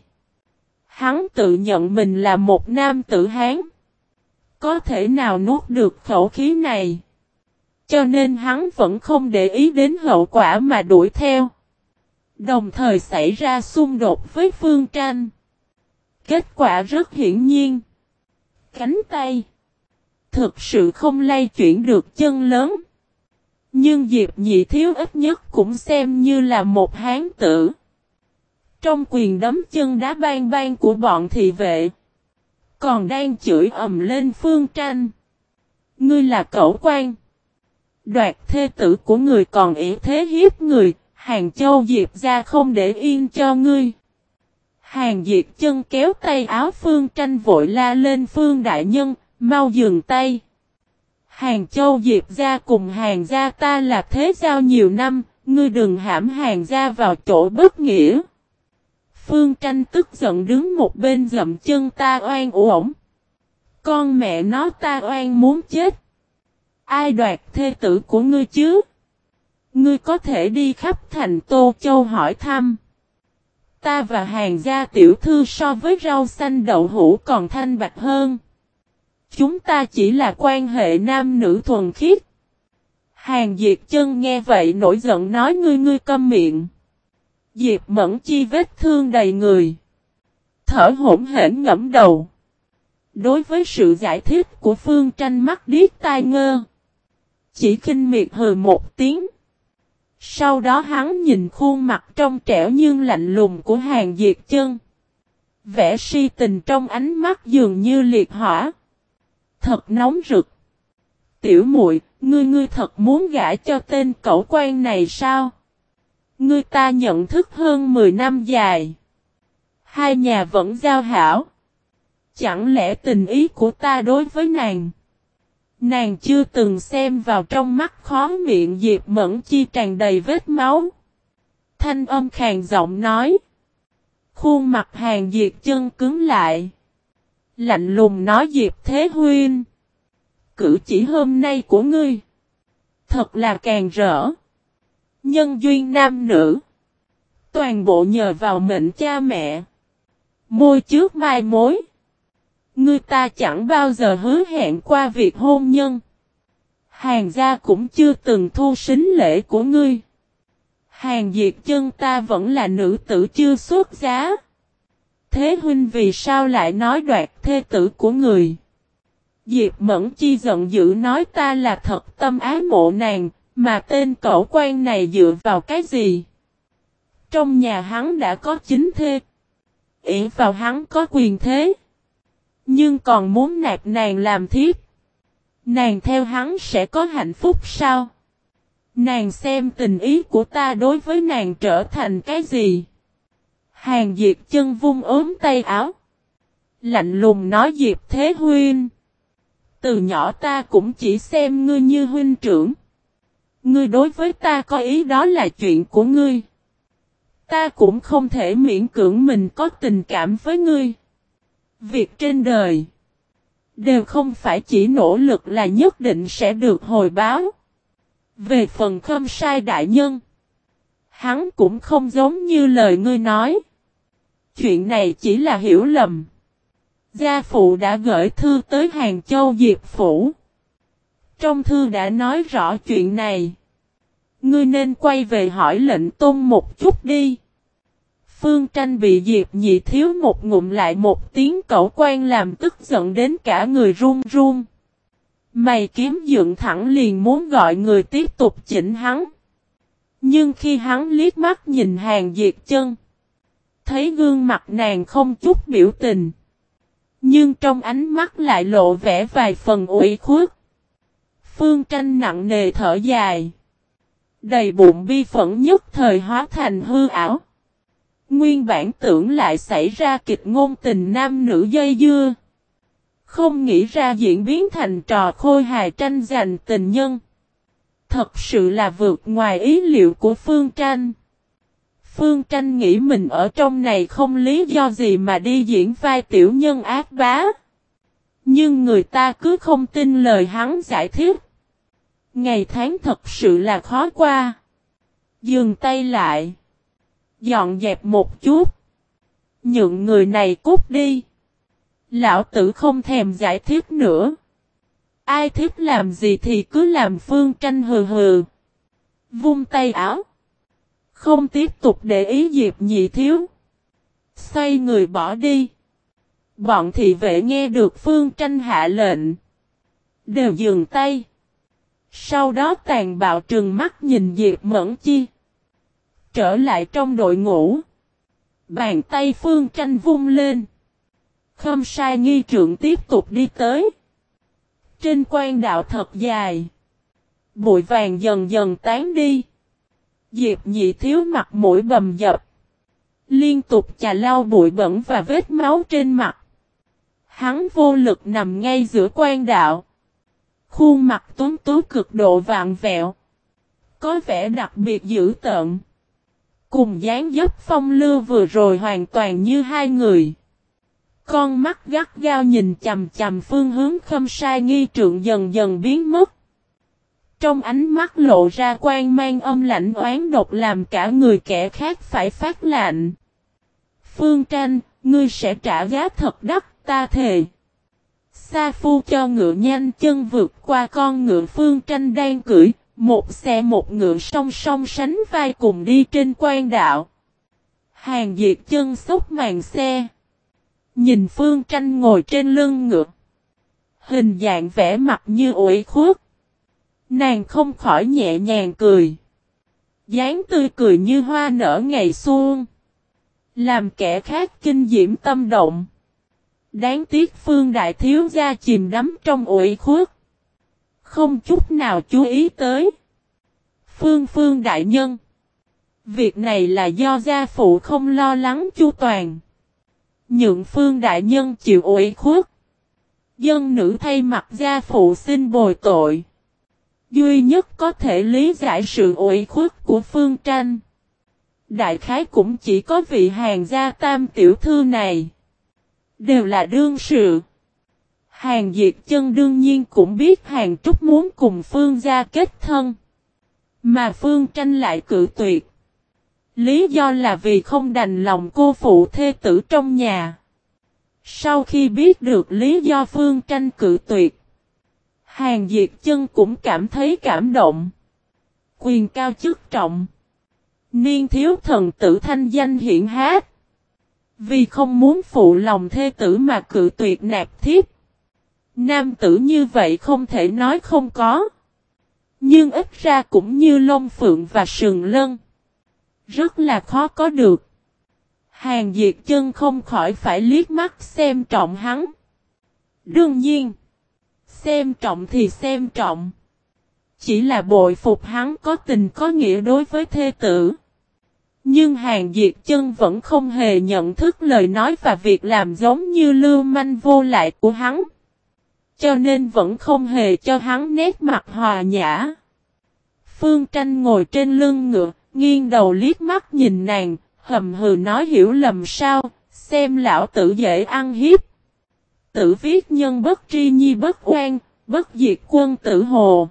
Hắn tự nhận mình là một nam tử Hán, có thể nào nuốt được khẩu khí này. Cho nên hắn vẫn không để ý đến hậu quả mà đuổi theo. Đồng thời xảy ra xung đột với Phương Tranh. Kết quả rất hiển nhiên. Cánh tay thực sự không lay chuyển được chân lớn. Nhưng Diệp nhị thiếu ít nhất cũng xem như là một hán tử. Trong quyền đấm chân đá bang bang của bọn thị vệ, còn đang chửi ầm lên Phương Tranh. Ngươi là cẩu quan, đoạt thê tử của người còn ỷ thế hiếp người, Hàng Châu Diệp gia không để yên cho ngươi. Hàng Diệp chân kéo tay áo Phương Tranh vội la lên Phương đại nhân, mau dừng tay. Hàng Châu Diệp gia cùng Hàng gia ta là thế giao nhiều năm, ngươi đừng hãm Hàng gia vào chỗ bất nghĩa. Phương Tranh tức giận đứng một bên dậm chân ta oan uổng. Con mẹ nó ta oan muốn chết. Ai đoạt thê tử của ngươi chứ? Ngươi có thể đi khắp thành Tô Châu hỏi thăm. Ta và Hàng gia tiểu thư so với rau xanh đậu hũ còn thanh bạch hơn. Chúng ta chỉ là quan hệ nam nữ thuần khiết. Hàng Diệp chân nghe vậy nổi giận nói ngươi câm miệng. Diệp Mẫn Chi vết thương đầy người, thở hổn hển ngẫm đầu. Đối với sự giải thích của Phương Tranh mắt điếc tai ngơ, chỉ khinh miệt hừ một tiếng. Sau đó hắn nhìn khuôn mặt trong trẻo nhưng lạnh lùng của Hàng Diệp chân. Vẻ si tình trong ánh mắt dường như liệt hỏa. Thật nóng rực. Tiểu muội, ngươi thật muốn gả cho tên cẩu quan này sao? Ngươi ta nhận thức hơn 10 năm dài. Hai nhà vẫn giao hảo. Chẳng lẽ tình ý của ta đối với nàng chưa từng xem vào trong mắt khó miệng Diệp Mẫn Chi tràn đầy vết máu. Thanh âm khàn giọng nói. Khuôn mặt Hàng Diệp chân cứng lại. Lạnh lùng nói Diệp Thế Huynh. Cử chỉ hôm nay của ngươi thật là càng rỡ. Nhân duyên nam nữ, toàn bộ nhờ vào mệnh cha mẹ. Môi trước mai mối, ngươi ta chẳng bao giờ hứa hẹn qua việc hôn nhân. Hàng gia cũng chưa từng thu sính lễ của ngươi. Hàng Diệp chân ta vẫn là nữ tử chưa xuất giá. Thế huynh vì sao lại nói đoạt thê tử của người? Diệp Mẫn Chi giận dữ nói ta là thật tâm ái mộ nàng, mà tên cẩu quan này dựa vào cái gì? Trong nhà hắn đã có chính thê, ỷ vào hắn có quyền thế, nhưng còn muốn nạp nàng làm thiếp. Nàng theo hắn sẽ có hạnh phúc sao? Nàng xem tình ý của ta đối với nàng trở thành cái gì? Hàn Diệp chân vung ốm tay áo. Lạnh lùng nói Diệp Thế Huynh. Từ nhỏ ta cũng chỉ xem ngươi như huynh trưởng. Ngươi đối với ta có ý đó là chuyện của ngươi. Ta cũng không thể miễn cưỡng mình có tình cảm với ngươi. Việc trên đời đều không phải chỉ nỗ lực là nhất định sẽ được hồi báo. Về phần Khâm Sai đại nhân, hắn cũng không giống như lời ngươi nói. Chuyện này chỉ là hiểu lầm. Gia phụ đã gửi thư tới Hàng Châu Diệp Phủ. Trong thư đã nói rõ chuyện này. Ngươi nên quay về hỏi lệnh tôn một chút đi. Phương Tranh bị Diệp Nhị thiếu một ngụm lại một tiếng cẩu quan làm tức giận đến cả người run run. Mày kiếm dựng thẳng liền muốn gọi người tiếp tục chỉnh hắn. Nhưng khi hắn liếc mắt nhìn Hàn Diệp Chân, thấy gương mặt nàng không chút biểu tình. Nhưng trong ánh mắt lại lộ vẻ vài phần ủy khuất. Phương Tranh nặng nề thở dài. Đầy bụng bi phẫn nhất thời hóa thành hư ảo. Nguyên bản tưởng lại xảy ra kịch ngôn tình nam nữ dây dưa. Không nghĩ ra diễn biến thành trò khôi hài tranh giành tình nhân. Thật sự là vượt ngoài ý liệu của Phương Tranh. Phương Tranh nghĩ mình ở trong này không lý do gì mà đi diễn vai tiểu nhân ác bá. Nhưng người ta cứ không tin lời hắn giải thích. Ngày tháng thật sự là khó qua. Dừng tay lại. Dọn dẹp một chút. Nhượng người này cút đi. Lão tử không thèm giải thích nữa. Ai thích làm gì thì cứ làm. Phương Tranh hừ hừ. Vung tay áo. Không tiếp tục để ý Diệp Nhị thiếu. Xoay người bỏ đi. Bọn thị vệ nghe được Phương Tranh hạ lệnh. Đều dừng tay. Sau đó tàn bạo trừng mắt nhìn Diệp Mẫn Chi. Trở lại trong đội ngũ. Bàn tay Phương Tranh vung lên. Khâm Sai nghi trượng tiếp tục đi tới. Trên quan đạo thật dài. Bụi vàng dần dần tán đi. Diệp Nhị thiếu mặt mũi bầm dập. Liên tục chà lau bụi bẩn và vết máu trên mặt. Hắn vô lực nằm ngay giữa quan đạo. Khuôn mặt tuấn tú cực độ vặn vẹo. Có vẻ đặc biệt dữ tợn. Cùng dáng dấp phong lưu vừa rồi hoàn toàn như hai người. Con mắt gắt gao nhìn chằm chằm phương hướng Khâm Sai nghi trượng dần dần biến mất. Trong ánh mắt lộ ra quang mang âm lạnh oán độc làm cả người kẻ khác phải phát lạnh. Phương Tranh, ngươi sẽ trả giá thật đắt, ta thề. Sa Phu cho ngựa nhanh chân vượt qua con ngựa. Phương Tranh đang cưỡi, một xe một ngựa song song sánh vai cùng đi trên quan đạo. Hàn Diệp Chân xốc màn xe. Nhìn Phương Tranh ngồi trên lưng ngựa. Hình dạng vẻ mặt như ủy khuất. Nàng không khỏi nhẹ nhàng cười. Dáng tươi cười như hoa nở ngày xuân. Làm kẻ khác kinh diễm tâm động. Đáng tiếc Phương đại thiếu gia chìm đắm trong ủy khuất. Không chút nào chú ý tới. Phương đại nhân. Việc này là do gia phụ không lo lắng chu toàn. Nhượng Phương đại nhân chịu ủy khuất. Dân nữ thay mặt gia phụ xin bồi tội. Duy nhất có thể lý giải sự ủy khuất của Phương Tranh. Đại khái cũng chỉ có vị Hàn gia tam tiểu thư này. Đều là đương sự. Hàn Diệp Chân đương nhiên cũng biết Hàn Trúc muốn cùng Phương gia kết thân. Mà Phương Tranh lại cự tuyệt. Lý do là vì không đành lòng cô phụ thê tử trong nhà. Sau khi biết được lý do Phương Tranh cự tuyệt, Hàn Diệp Chân cũng cảm thấy cảm động. Quyền cao chức trọng. Niên thiếu thần tử thanh danh hiển hách. Vì không muốn phụ lòng thê tử mà cự tuyệt nạp thiếp. Nam tử như vậy không thể nói không có. Nhưng ít ra cũng như Long Phượng và Sừng Lân. Rất là khó có được. Hàn Diệp Chân không khỏi phải liếc mắt xem trọng hắn. Đương nhiên, Xem trọng thì xem trọng. Chỉ là bội phục hắn có tình có nghĩa đối với thê tử. Nhưng Hàn Diệt Chân vẫn không hề nhận thức lời nói và việc làm giống như lưu manh vô lại của hắn. Cho nên vẫn không hề cho hắn nét mặt hòa nhã. Phương Tranh ngồi trên lưng ngựa, nghiêng đầu liếc mắt nhìn nàng, hầm hừ nói hiểu lầm sao, xem lão tử dễ ăn hiếp. Tử viết nhân bất tri nhi bất oan, bất diệt quân tử hồ.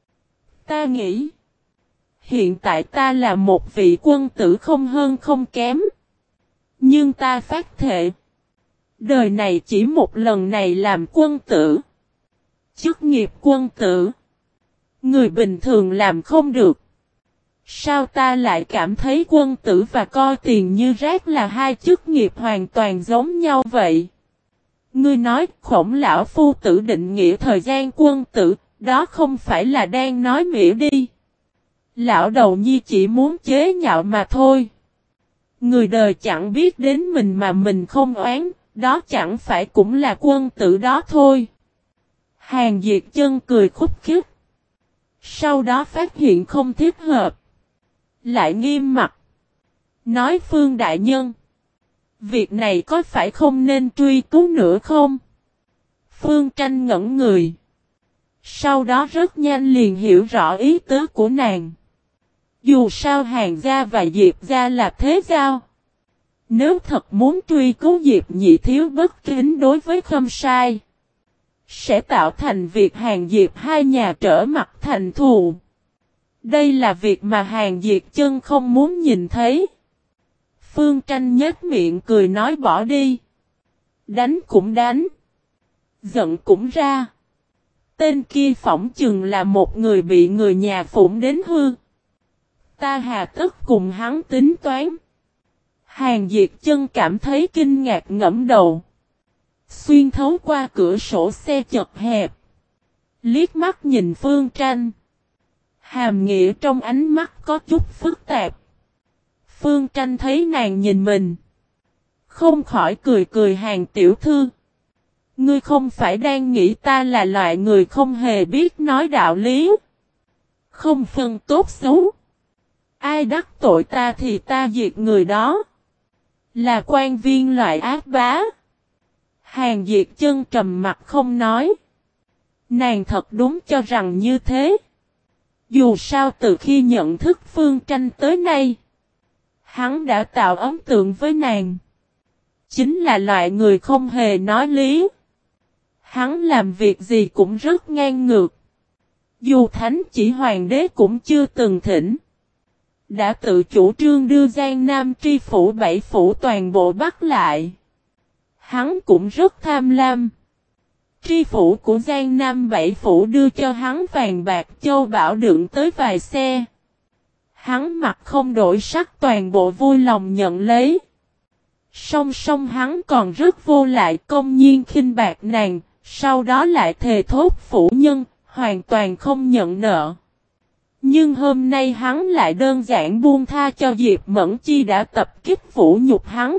Ta nghĩ, hiện tại ta là một vị quân tử không hơn không kém. Nhưng ta phát thệ, đời này chỉ một lần này làm quân tử. Chức nghiệp quân tử, người bình thường làm không được. Sao ta lại cảm thấy quân tử và coi tiền như rác là hai chức nghiệp hoàn toàn giống nhau vậy? Ngươi nói Khổng lão phu tử định nghĩa thời gian quân tử, đó không phải là đang nói mỉa đi. Lão đầu nhi chỉ muốn chế nhạo mà thôi. Người đời chẳng biết đến mình mà mình không oán, đó chẳng phải cũng là quân tử đó thôi. Hàn Diệt Chân cười khúc khích. Sau đó phát hiện không thích hợp. Lại nghiêm mặt. Nói Phương đại nhân, việc này có phải không nên truy cứu nữa không? Phương Tranh ngẩn người. Sau đó rất nhanh liền hiểu rõ ý tứ của nàng. Dù sao Hàn gia và Diệp gia là thế giao. Nếu thật muốn truy cứu Diệp nhị thiếu bất kính đối với Khâm Sai, sẽ tạo thành việc Hàn Diệp hai nhà trở mặt thành thù. Đây là việc mà Hàn Diệt Chân không muốn nhìn thấy. Phương Tranh nhếch miệng cười nói bỏ đi. Đánh cũng đánh. Giận cũng ra. Tên kia phỏng chừng là một người bị người nhà phụng đến hư. Ta hà tất cùng hắn tính toán. Hàn Diệt Chân cảm thấy kinh ngạc ngẫm đầu. Xuyên thấu qua cửa sổ xe chật hẹp. Liếc mắt nhìn Phương Tranh. Hàm nghĩa trong ánh mắt có chút phức tạp. Phương Tranh thấy nàng nhìn mình. Không khỏi cười cười Hàn tiểu thư. Ngươi không phải đang nghĩ ta là loại người không hề biết nói đạo lý. Không phân tốt xấu. Ai đắc tội ta thì ta diệt người đó. Là quan viên loại ác bá. Hàn Diệt Chân trầm mặt không nói. Nàng thật đúng cho rằng như thế. Dù sao từ khi nhận thức Phương Tranh tới nay, hắn đã tạo ấn tượng với nàng. Chính là loại người không hề nói lý. Hắn làm việc gì cũng rất ngang ngược. Dù thánh chỉ hoàng đế cũng chưa từng thỉnh. Đã tự chủ trương đưa Giang Nam tri phủ bảy phủ toàn bộ bắt lại. Hắn cũng rất tham lam. Tri phủ của Giang Nam bảy phủ đưa cho hắn vàng bạc châu bảo đựng tới vài xe. Hắn mặt không đổi sắc toàn bộ vui lòng nhận lấy. Song song hắn còn rất vô lại công nhiên khinh bạc nàng, sau đó lại thề thốt phủ nhân, hoàn toàn không nhận nợ. Nhưng hôm nay hắn lại đơn giản buông tha cho Diệp Mẫn Chi đã tập kích vũ nhục hắn.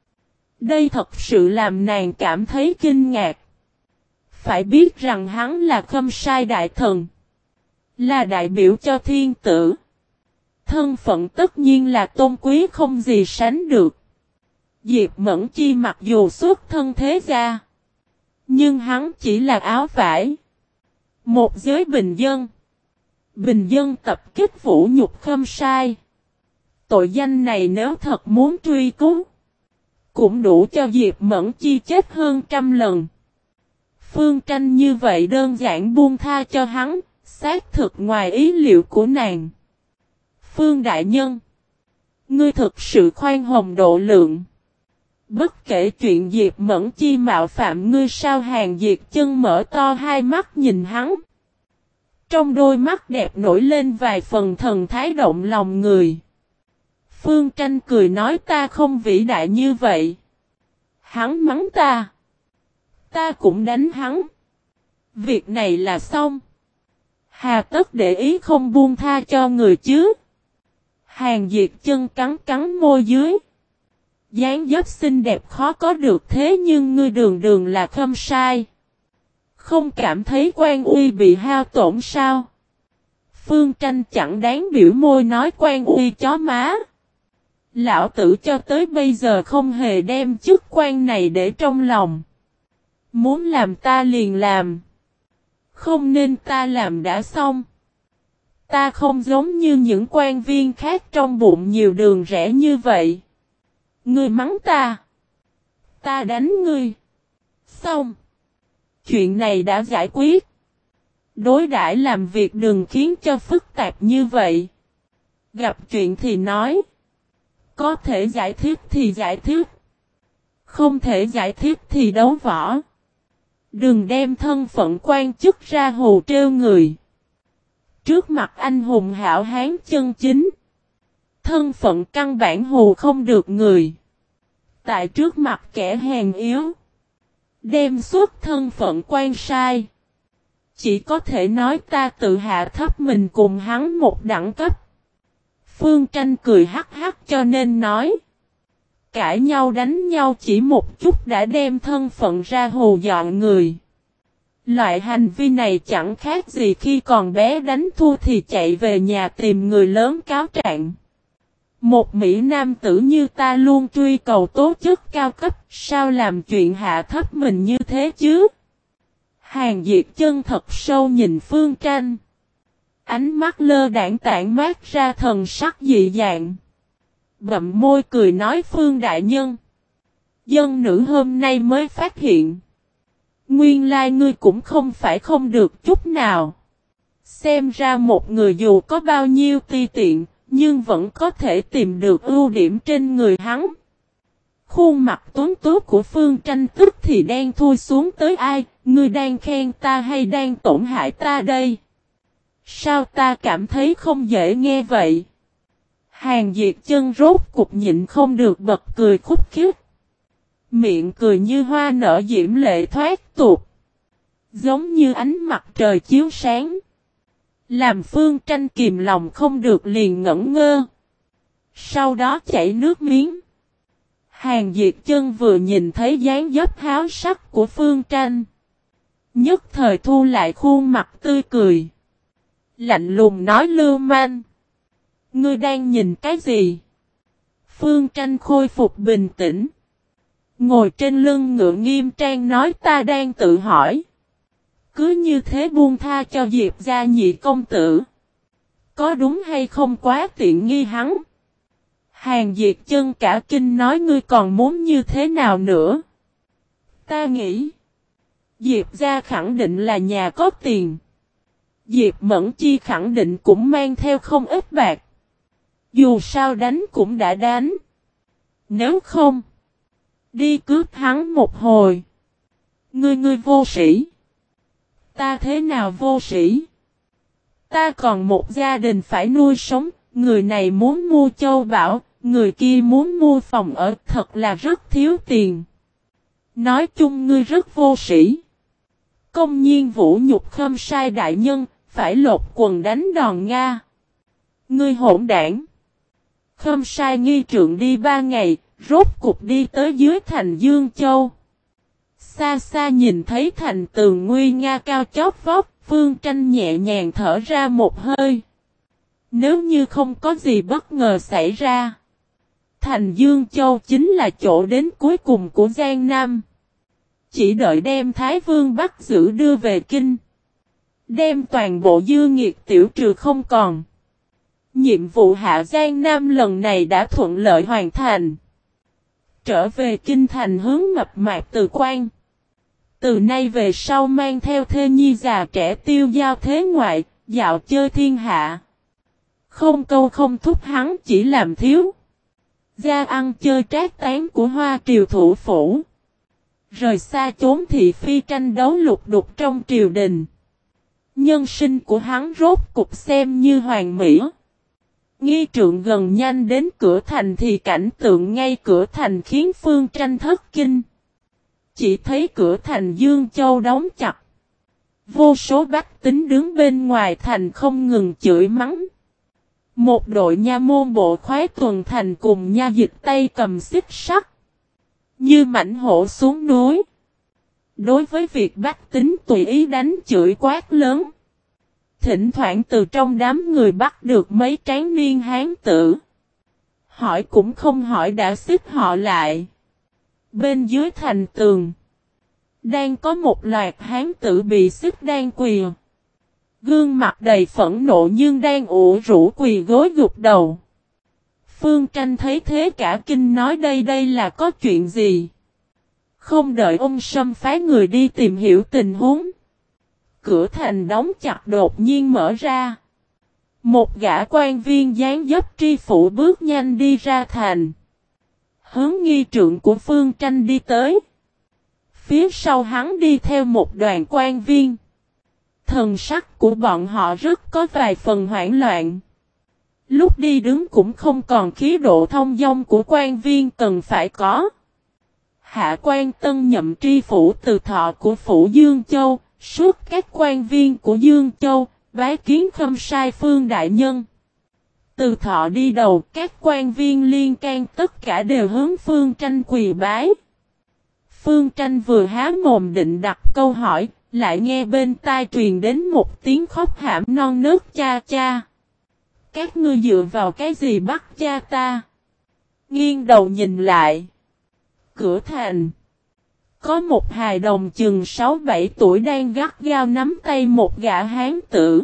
Đây thật sự làm nàng cảm thấy kinh ngạc. Phải biết rằng hắn là Khâm Sai đại thần. Là đại biểu cho thiên tử. Thân phận tất nhiên là tôn quý không gì sánh được. Diệp Mẫn Chi mặc dù xuất thân thế gia. Nhưng hắn chỉ là áo vải. Một giới bình dân. Bình dân tập kích vũ nhục Khâm Sai. Tội danh này nếu thật muốn truy cứu, cũng đủ cho Diệp Mẫn Chi chết hơn 100 lần. Phương Tranh như vậy đơn giản buông tha cho hắn, xác thực ngoài ý liệu của nàng. Phương đại nhân, ngươi thực sự khoan hồng độ lượng. Bất kể chuyện Diệp Mẫn Chi mạo phạm ngươi sao? Hàn Diệt Chân mở to hai mắt nhìn hắn. Trong đôi mắt đẹp nổi lên vài phần thần thái động lòng người. Phương Tranh cười nói ta không vĩ đại như vậy. Hắn mắng ta. Ta cũng đánh hắn. Việc này là xong. Hà tất để ý không buông tha cho người chứ. Hàn Diệt Chân cắn cắn môi dưới. Dáng dấp xinh đẹp khó có được thế nhưng ngươi đường đường là Khâm Sai. Không cảm thấy quan uy bị hao tổn sao? Phương Tranh chẳng đáng biểu môi nói quan uy chó má. Lão tử cho tới bây giờ không hề đem chức quan này để trong lòng. Muốn làm ta liền làm. Không nên ta làm đã xong. Ta không giống như những quan viên khác trong bụng nhiều đường rẽ như vậy. Ngươi mắng ta. Ta đánh ngươi. Xong. Chuyện này đã giải quyết. Đối đãi làm việc đừng khiến cho phức tạp như vậy. Gặp chuyện thì nói. Có thể giải thích thì giải thích. Không thể giải thích thì đấu võ. Đừng đem thân phận quan chức ra hù trêu người. Trước mặt anh hùng hảo hán chân chính. Thân phận căn bản hù không được người. Tại trước mặt kẻ hèn yếu. Đem suốt thân phận quan sai. Chỉ có thể nói ta tự hạ thấp mình cùng hắn một đẳng cấp. Phương Tranh cười hắc hắc cho nên nói. Cãi nhau đánh nhau chỉ một chút đã đem thân phận ra hù dọa người. Loại hành vi này chẳng khác gì khi còn bé đánh thua thì chạy về nhà tìm người lớn cáo trạng. Một Mỹ nam tử như ta luôn truy cầu tố chất cao cấp, sao làm chuyện hạ thấp mình như thế chứ? Hàn Diệt chân thật sâu nhìn Phương Tranh. Ánh mắt lơ đãng tản mát ra thần sắc dị dạng. Bậm môi cười nói Phương đại nhân. Dân nữ hôm nay mới phát hiện. Nguyên lai ngươi cũng không phải không được chút nào. Xem ra một người dù có bao nhiêu ti tiện, nhưng vẫn có thể tìm được ưu điểm trên người hắn. Khuôn mặt tuấn tú của Phương Tranh tức thì đen thui xuống tới ai, ngươi đang khen ta hay đang tổn hại ta đây? Sao ta cảm thấy không dễ nghe vậy? Hàn Diệt chân rốt cục nhịn không được bật cười khúc khích. Miệng cười như hoa nở diễm lệ thoát tục. Giống như ánh mặt trời chiếu sáng. Làm Phương Tranh kìm lòng không được liền ngẩn ngơ. Sau đó chảy nước miếng. Hàn Diệt chân vừa nhìn thấy dáng dấp háo sắc của Phương Tranh. Nhất thời thu lại khuôn mặt tươi cười. Lạnh lùng nói lưu manh. Ngươi đang nhìn cái gì? Phương Tranh khôi phục bình tĩnh. Ngồi trên lưng ngựa nghiêm trang nói ta đang tự hỏi. Cứ như thế buông tha cho Diệp gia nhị công tử. Có đúng hay không quá tiện nghi hắn? Hàn Diệt chân cả kinh nói ngươi còn muốn như thế nào nữa? Ta nghĩ. Diệp gia khẳng định là nhà có tiền. Diệp Mẫn Chi khẳng định cũng mang theo không ít bạc. Dù sao đánh cũng đã đánh. Nếu không. Đi cướp hắn một hồi. Ngươi vô sĩ. Ta thế nào vô sĩ? Ta còn một gia đình phải nuôi sống. Người này muốn mua châu bảo. Người kia muốn mua phòng ở. Thật là rất thiếu tiền. Nói chung ngươi rất vô sĩ. Công nhiên vũ nhục Khâm Sai đại nhân. Phải lột quần đánh đòn Nga. Ngươi hỗn đảng. Khâm Sai nghi trượng đi 3 ngày. Rốt cục đi tới dưới thành Dương Châu. Xa xa nhìn thấy thành tường nguy nga cao chót vót, Phương Tranh nhẹ nhàng thở ra một hơi. Nếu như không có gì bất ngờ xảy ra, thành Dương Châu chính là chỗ đến cuối cùng của Giang Nam. Chỉ đợi đem Thái Vương bắt giữ đưa về Kinh. Đem toàn bộ dư nghiệt tiểu trừ không còn. Nhiệm vụ hạ Giang Nam lần này đã thuận lợi hoàn thành. Trở về Kinh thành hướng mập mạp Từ Quan. Từ nay về sau mang theo thê nhi già trẻ tiêu giao thế ngoại, dạo chơi thiên hạ. Không câu không thúc hắn chỉ làm thiếu. Gia ăn chơi trác tán của Hoa triều thủ phủ. Rời xa chốn thị phi tranh đấu lục đục trong triều đình. Nhân sinh của hắn rốt cục xem như hoàn mỹ. Nghi trượng gần nhanh đến cửa thành thì cảnh tượng ngay cửa thành khiến Phương Tranh thất kinh. Chỉ thấy cửa thành Dương Châu đóng chặt. Vô số bách tính đứng bên ngoài thành không ngừng chửi mắng. Một đội nha môn bộ khoái tuần thành cùng nha dịch tay cầm xích sắt. Như mảnh hổ xuống núi. Đối với việc bách tính tùy ý đánh chửi quát lớn. Thỉnh thoảng từ trong đám người bắt được mấy tráng niên hán tử. Hỏi cũng không hỏi đã xích họ lại. Bên dưới thành tường. Đang có một loạt hán tử bị xích đang quỳ. Gương mặt đầy phẫn nộ nhưng đang ủ rũ quỳ gối gục đầu. Phương Tranh thấy thế cả kinh nói đây là có chuyện gì. Không đợi ông Sâm phái người đi tìm hiểu tình huống. Cửa thành đóng chặt đột nhiên mở ra. Một gã quan viên dáng dấp tri phủ bước nhanh đi ra thành. Hướng nghi trượng của Phương Tranh đi tới. Phía sau hắn đi theo một đoàn quan viên. Thần sắc của bọn họ rất có vài phần hoảng loạn. Lúc đi đứng cũng không còn khí độ thông dong của quan viên cần phải có. Hạ quan tân nhậm tri phủ Từ Thọ của phủ Dương Châu, suốt các quan viên của Dương Châu, bái kiến Khâm sai Phương đại nhân. Từ Thọ đi đầu, các quan viên liên can tất cả đều hướng Phương Tranh quỳ bái. Phương Tranh vừa há mồm định đặt câu hỏi, lại nghe bên tai truyền đến một tiếng khóc hãm non nớt cha cha. Các ngươi dựa vào cái gì bắt cha ta? Nghiêng đầu nhìn lại. Cửa thành. Có một hài đồng chừng 6-7 tuổi đang gắt gao nắm tay một gã hán tử.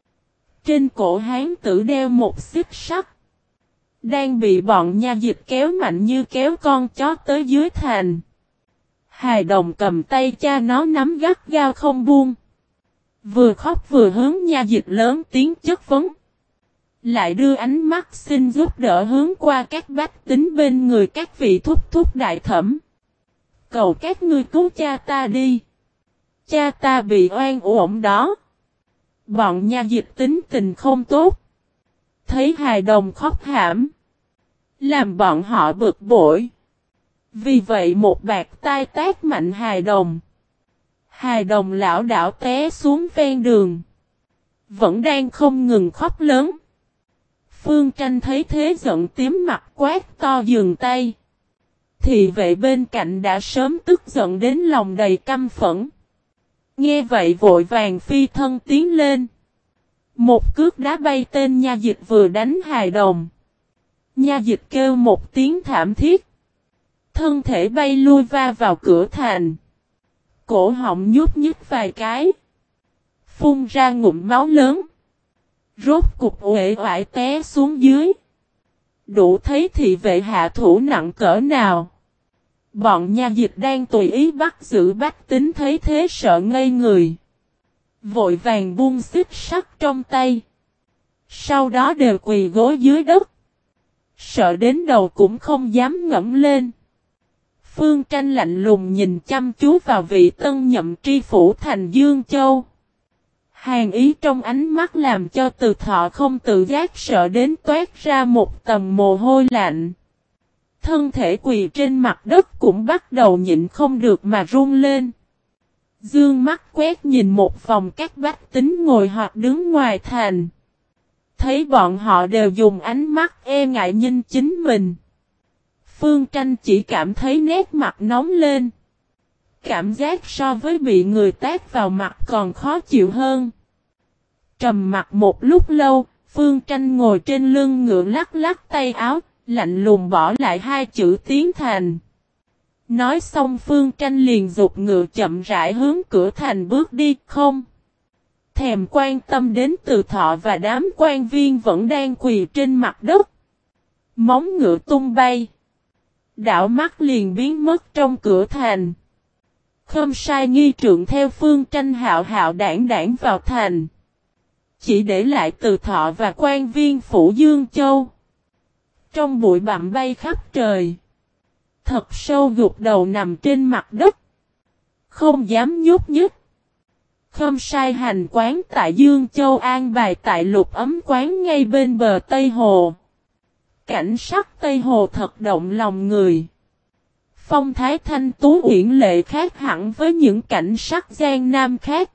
Trên cổ hán tử đeo một xích sắt. Đang bị bọn nha dịch kéo mạnh như kéo con chó tới dưới thành. Hài đồng cầm tay cha nó nắm gắt gao không buông. Vừa khóc vừa hướng nha dịch lớn tiếng chất vấn. Lại đưa ánh mắt xin giúp đỡ hướng qua các bách tính bên người các vị thúc thúc đại thẩm. Cầu các ngươi cứu cha ta đi. Cha ta bị oan uổng đó. Bọn nha dịch tính tình không tốt. Thấy hài đồng khóc hãm. Làm bọn họ bực bội. Vì vậy một bạt tai tát mạnh hài đồng. Hài đồng lão đảo té xuống ven đường. Vẫn đang không ngừng khóc lớn. Phương Tranh thấy thế giận tím mặt quát to dừng tay. Thị vệ bên cạnh đã sớm tức giận đến lòng đầy căm phẫn. Nghe vậy vội vàng phi thân tiến lên. Một cước đá bay tên nha dịch vừa đánh hài đồng. Nha dịch kêu một tiếng thảm thiết. Thân thể bay lui va vào cửa thành. Cổ họng nhúc nhích vài cái. Phun ra ngụm máu lớn. Rốt cục uể oải té xuống dưới. Đủ thấy thị vệ hạ thủ nặng cỡ nào. Bọn nha dịch đang tùy ý bắt giữ bách tính thấy thế sợ ngây người. Vội vàng buông xích sắt trong tay. Sau đó đều quỳ gối dưới đất. Sợ đến đầu cũng không dám ngẩng lên. Phương Tranh lạnh lùng nhìn chăm chú vào vị tân nhậm tri phủ thành Dương Châu. Hàn ý trong ánh mắt làm cho Từ Thọ không tự giác sợ đến toát ra một tầng mồ hôi lạnh. Thân thể quỳ trên mặt đất cũng bắt đầu nhịn không được mà run lên. Dương mắt quét nhìn một vòng các bách tính ngồi hoặc đứng ngoài thành. Thấy bọn họ đều dùng ánh mắt e ngại nhìn chính mình. Phương Tranh chỉ cảm thấy nét mặt nóng lên. Cảm giác so với bị người tát vào mặt còn khó chịu hơn. Trầm mặt một lúc lâu, Phương Tranh ngồi trên lưng ngựa lắc lắc tay áo, lạnh lùng bỏ lại hai chữ tiến thành. Nói xong Phương Tranh liền giục ngựa chậm rãi hướng cửa thành bước đi, không thèm quan tâm đến Từ Thọ và đám quan viên vẫn đang quỳ trên mặt đất. Móng ngựa tung bay. Đảo mắt liền biến mất trong cửa thành. Khâm sai nghi trượng theo Phương Tranh hạo hạo đảng đảng vào thành. Chỉ để lại Từ Thọ và quan viên phủ Dương Châu. Trong bụi bặm bay khắp trời. Thật sâu gục đầu nằm trên mặt đất. Không dám nhúc nhích. Khâm sai hành quán tại Dương Châu an bài tại Lục Ấm quán ngay bên bờ Tây Hồ. Cảnh sắc Tây Hồ thật động lòng người. Phong thái thanh tú uyển lệ khác hẳn với những cảnh sắc Giang Nam khác.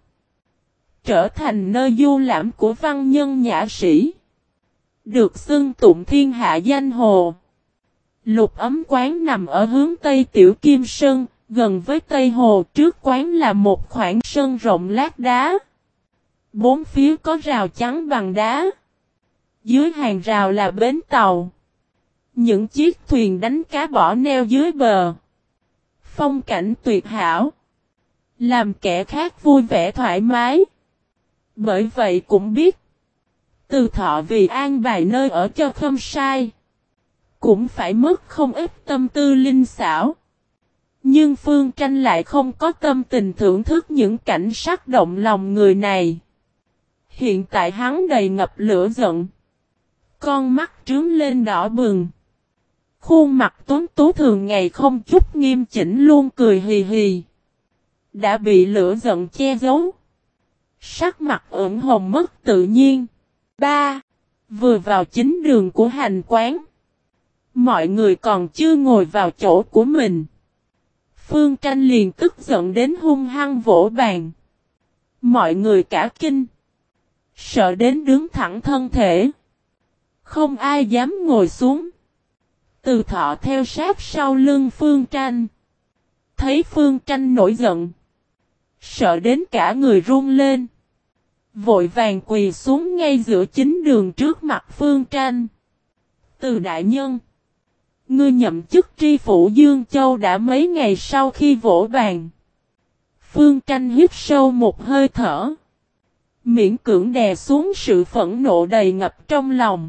Trở thành nơi du lãm của văn nhân nhã sĩ. Được xưng tụng thiên hạ danh hồ. Lục Ấm quán nằm ở hướng Tây Tiểu Kim Sơn, Gần với Tây Hồ trước quán là một khoảng sân rộng lát đá. Bốn phía có rào chắn bằng đá. Dưới hàng rào là bến tàu. Những chiếc thuyền đánh cá bỏ neo dưới bờ. Phong cảnh tuyệt hảo. Làm kẻ khác vui vẻ thoải mái. Bởi vậy cũng biết. Từ Thọ vì an bài nơi ở cho Khâm Sai. Cũng phải mất không ít tâm tư linh xảo. Nhưng Phương Tranh lại không có tâm tình thưởng thức những cảnh sắc động lòng người này. Hiện tại hắn đầy ngập lửa giận. Con mắt trướng lên đỏ bừng. Khuôn mặt tuấn tú thường ngày không chút nghiêm chỉnh luôn cười hì hì. Đã bị lửa giận che giấu. Sắc mặt ửng hồng mất tự nhiên. 3. Vừa vào chính đường của hành quán. Mọi người còn chưa ngồi vào chỗ của mình. Phương Tranh liền tức giận đến hung hăng vỗ bàn. Mọi người cả kinh. Sợ đến đứng thẳng thân thể. Không ai dám ngồi xuống. Từ Thọ theo sát sau lưng Phương Tranh. Thấy Phương Tranh nổi giận. Sợ đến cả người run lên. Vội vàng quỳ xuống ngay giữa chính đường trước mặt Phương Tranh. Từ đại nhân. Ngươi nhậm chức tri phủ Dương Châu đã mấy ngày sau khi vỗ bàn. Phương Tranh hít sâu một hơi thở. Miễn cưỡng đè xuống sự phẫn nộ đầy ngập trong lòng.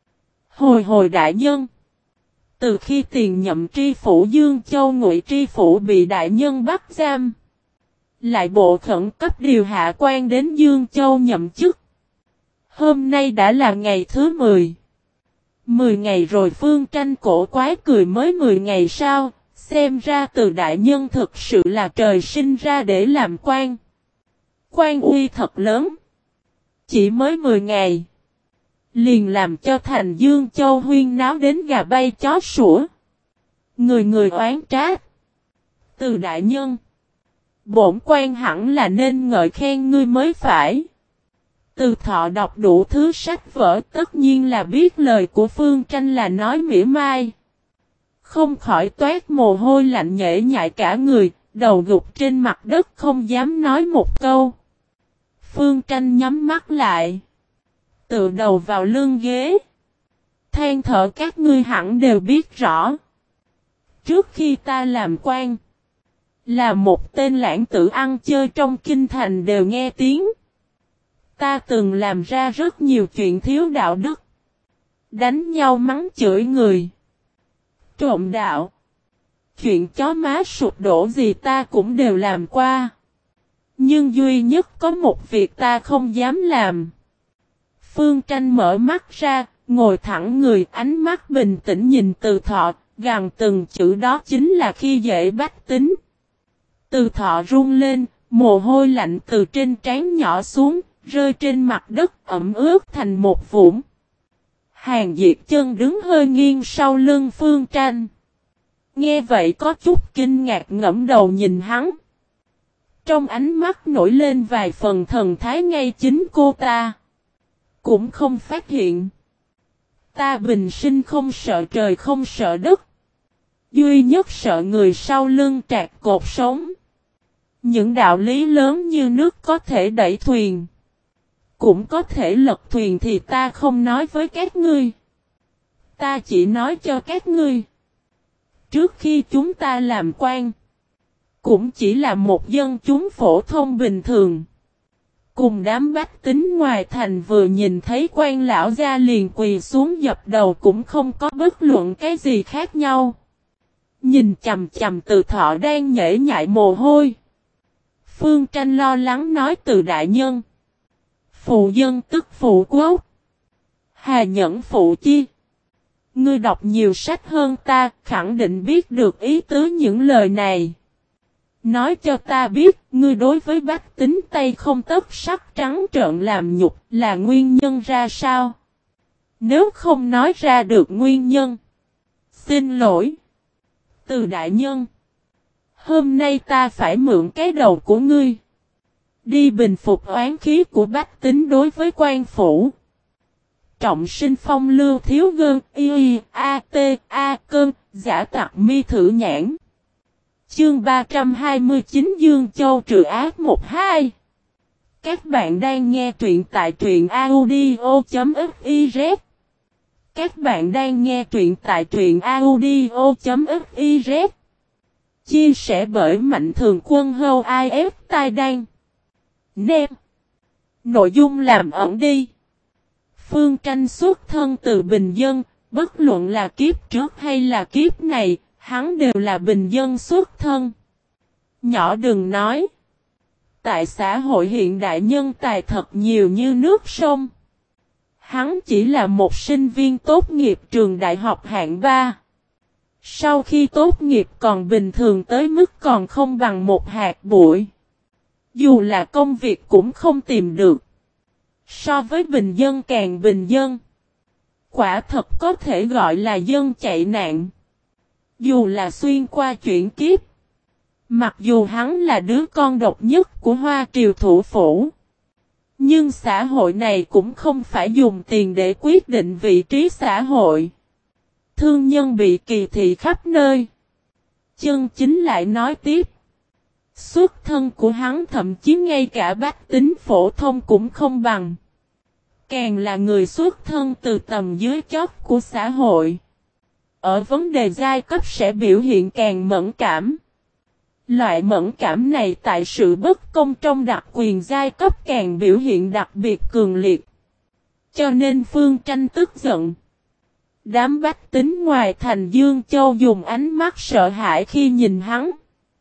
Hồi đại nhân. Từ khi tiền nhậm tri phủ Dương Châu Ngụy tri phủ bị đại nhân bắt giam. Lại bộ khẩn cấp điều hạ quan đến Dương Châu nhậm chức. Hôm nay đã là ngày thứ 10. 10 ngày rồi. Phương Tranh cổ quái cười. Mới 10 ngày sao? Xem ra Từ đại nhân thực sự là trời sinh ra để làm quan. Quan uy thật lớn. Chỉ mới 10 ngày. Liền làm cho thành Dương Châu huyên náo đến gà bay chó sủa. Người người oán trách. Từ đại nhân. Bổn quan hẳn là nên ngợi khen ngươi mới phải. Từ Thọ đọc đủ thứ sách vở tất nhiên là biết lời của Phương Tranh là nói mỉa mai. Không khỏi toát mồ hôi lạnh nhễ nhại cả người, đầu gục trên mặt đất không dám nói một câu. Phương Tranh nhắm mắt lại. Tựa đầu vào lưng ghế. Than thở các ngươi hẳn đều biết rõ. Trước khi ta làm quan. Là một tên lãng tử ăn chơi trong kinh thành đều nghe tiếng. Ta từng làm ra rất nhiều chuyện thiếu đạo đức. Đánh nhau mắng chửi người. Trộm đạo. Chuyện chó má sụp đổ gì ta cũng đều làm qua. Nhưng duy nhất có một việc ta không dám làm. Phương Tranh mở mắt ra, ngồi thẳng người, ánh mắt bình tĩnh nhìn Từ Thọ, gằn từng chữ đó chính là khi dễ bách tính. Từ Thọ run lên, mồ hôi lạnh từ trên trán nhỏ xuống, rơi trên mặt đất ẩm ướt thành một vũng. Hàn Diệt Chân đứng hơi nghiêng sau lưng Phương Tranh. Nghe vậy có chút kinh ngạc ngẫm đầu nhìn hắn. Trong ánh mắt nổi lên vài phần thần thái ngay chính cô ta. Cũng không phát hiện. Ta bình sinh không sợ trời không sợ đất. Duy nhất sợ người sau lưng trạc cột sống. Những đạo lý lớn như nước có thể đẩy thuyền. Cũng có thể lật thuyền thì ta không nói với các ngươi. Ta chỉ nói cho các ngươi. Trước khi chúng ta làm quan. Cũng chỉ là một dân chúng phổ thông bình thường. Cùng đám bách tính ngoài thành vừa nhìn thấy quan lão gia liền quỳ xuống dập đầu cũng không có bất luận cái gì khác nhau. Nhìn chằm chằm Từ Thọ đang nhễ nhại mồ hôi. Phương Tranh lo lắng nói Từ đại nhân. Phụ dân tức phụ quốc. Hà nhẫn phụ chi. Ngươi đọc nhiều sách hơn ta, khẳng định biết được ý tứ những lời này. Nói cho ta biết, ngươi đối với bách tính Tây không tất sắc trắng trợn làm nhục là nguyên nhân ra sao? Nếu không nói ra được nguyên nhân. Xin lỗi. Từ đại nhân. Hôm nay ta phải mượn cái đầu của ngươi. Đi bình phục oán khí của bách tính đối với quan phủ. Trọng sinh phong lưu thiếu gơn y a t a cơn giả tặc mi thử nhãn. Chương 329 Dương Châu trừ ác 1-2. Các bạn đang nghe truyện tại truyện audio.fiz. Các bạn đang nghe truyện tại truyện audio.fiz. Chia sẻ bởi Mạnh Thường Quân Hâu IF Tai Đan. Nêm. Nội dung làm ẩn đi. Phương Tranh xuất thân từ bình dân, bất luận là kiếp trước hay là kiếp này, hắn đều là bình dân xuất thân. Nhỏ đừng nói. Tại xã hội hiện đại nhân tài thật nhiều như nước sông. Hắn chỉ là một sinh viên tốt nghiệp trường đại học hạng 3. Sau khi tốt nghiệp còn bình thường tới mức còn không bằng một hạt bụi. Dù là công việc cũng không tìm được. So với bình dân càng bình dân. Quả thật có thể gọi là dân chạy nạn. Dù là xuyên qua chuyển kiếp. Mặc dù hắn là đứa con độc nhất của Hoa Triều thủ phủ. Nhưng xã hội này cũng không phải dùng tiền để quyết định vị trí xã hội. Thương nhân bị kỳ thị khắp nơi. Chân chính lại nói tiếp. Xuất thân của hắn thậm chí ngay cả bách tính phổ thông cũng không bằng. Càng là người xuất thân từ tầm dưới chót của xã hội. Ở vấn đề giai cấp sẽ biểu hiện càng mẫn cảm. Loại mẫn cảm này tại sự bất công trong đặc quyền giai cấp càng biểu hiện đặc biệt cường liệt. Cho nên Phương Tranh tức giận. Đám bách tính ngoài thành Dương Châu dùng ánh mắt sợ hãi khi nhìn hắn.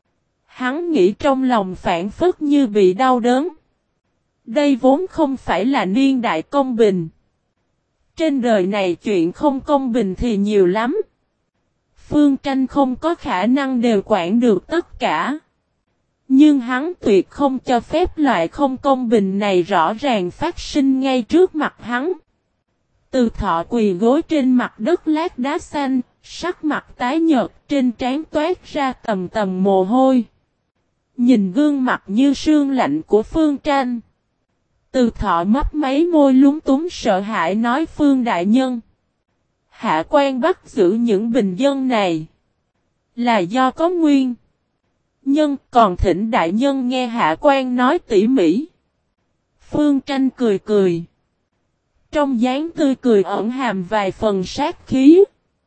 Hắn nghĩ trong lòng phản phất như bị đau đớn. Đây vốn không phải là niên đại công bình. Trên đời này chuyện không công bình thì nhiều lắm. Phương Tranh không có khả năng đều quản được tất cả. Nhưng hắn tuyệt không cho phép loại không công bình này rõ ràng phát sinh ngay trước mặt hắn. Từ Thọ quỳ gối trên mặt đất lát đá xanh, sắc mặt tái nhợt, trên trán toát ra tầm tầm mồ hôi. Nhìn gương mặt như sương lạnh của Phương Tranh. Từ Thọ mấp máy môi lúng túng sợ hãi nói Phương đại nhân. Hạ quan bắt giữ những bình dân này. Là do có nguyên. Nhưng còn thỉnh đại nhân nghe hạ quan nói tỉ mỉ. Phương Tranh cười cười. Trong dáng tươi cười ẩn hàm vài phần sát khí.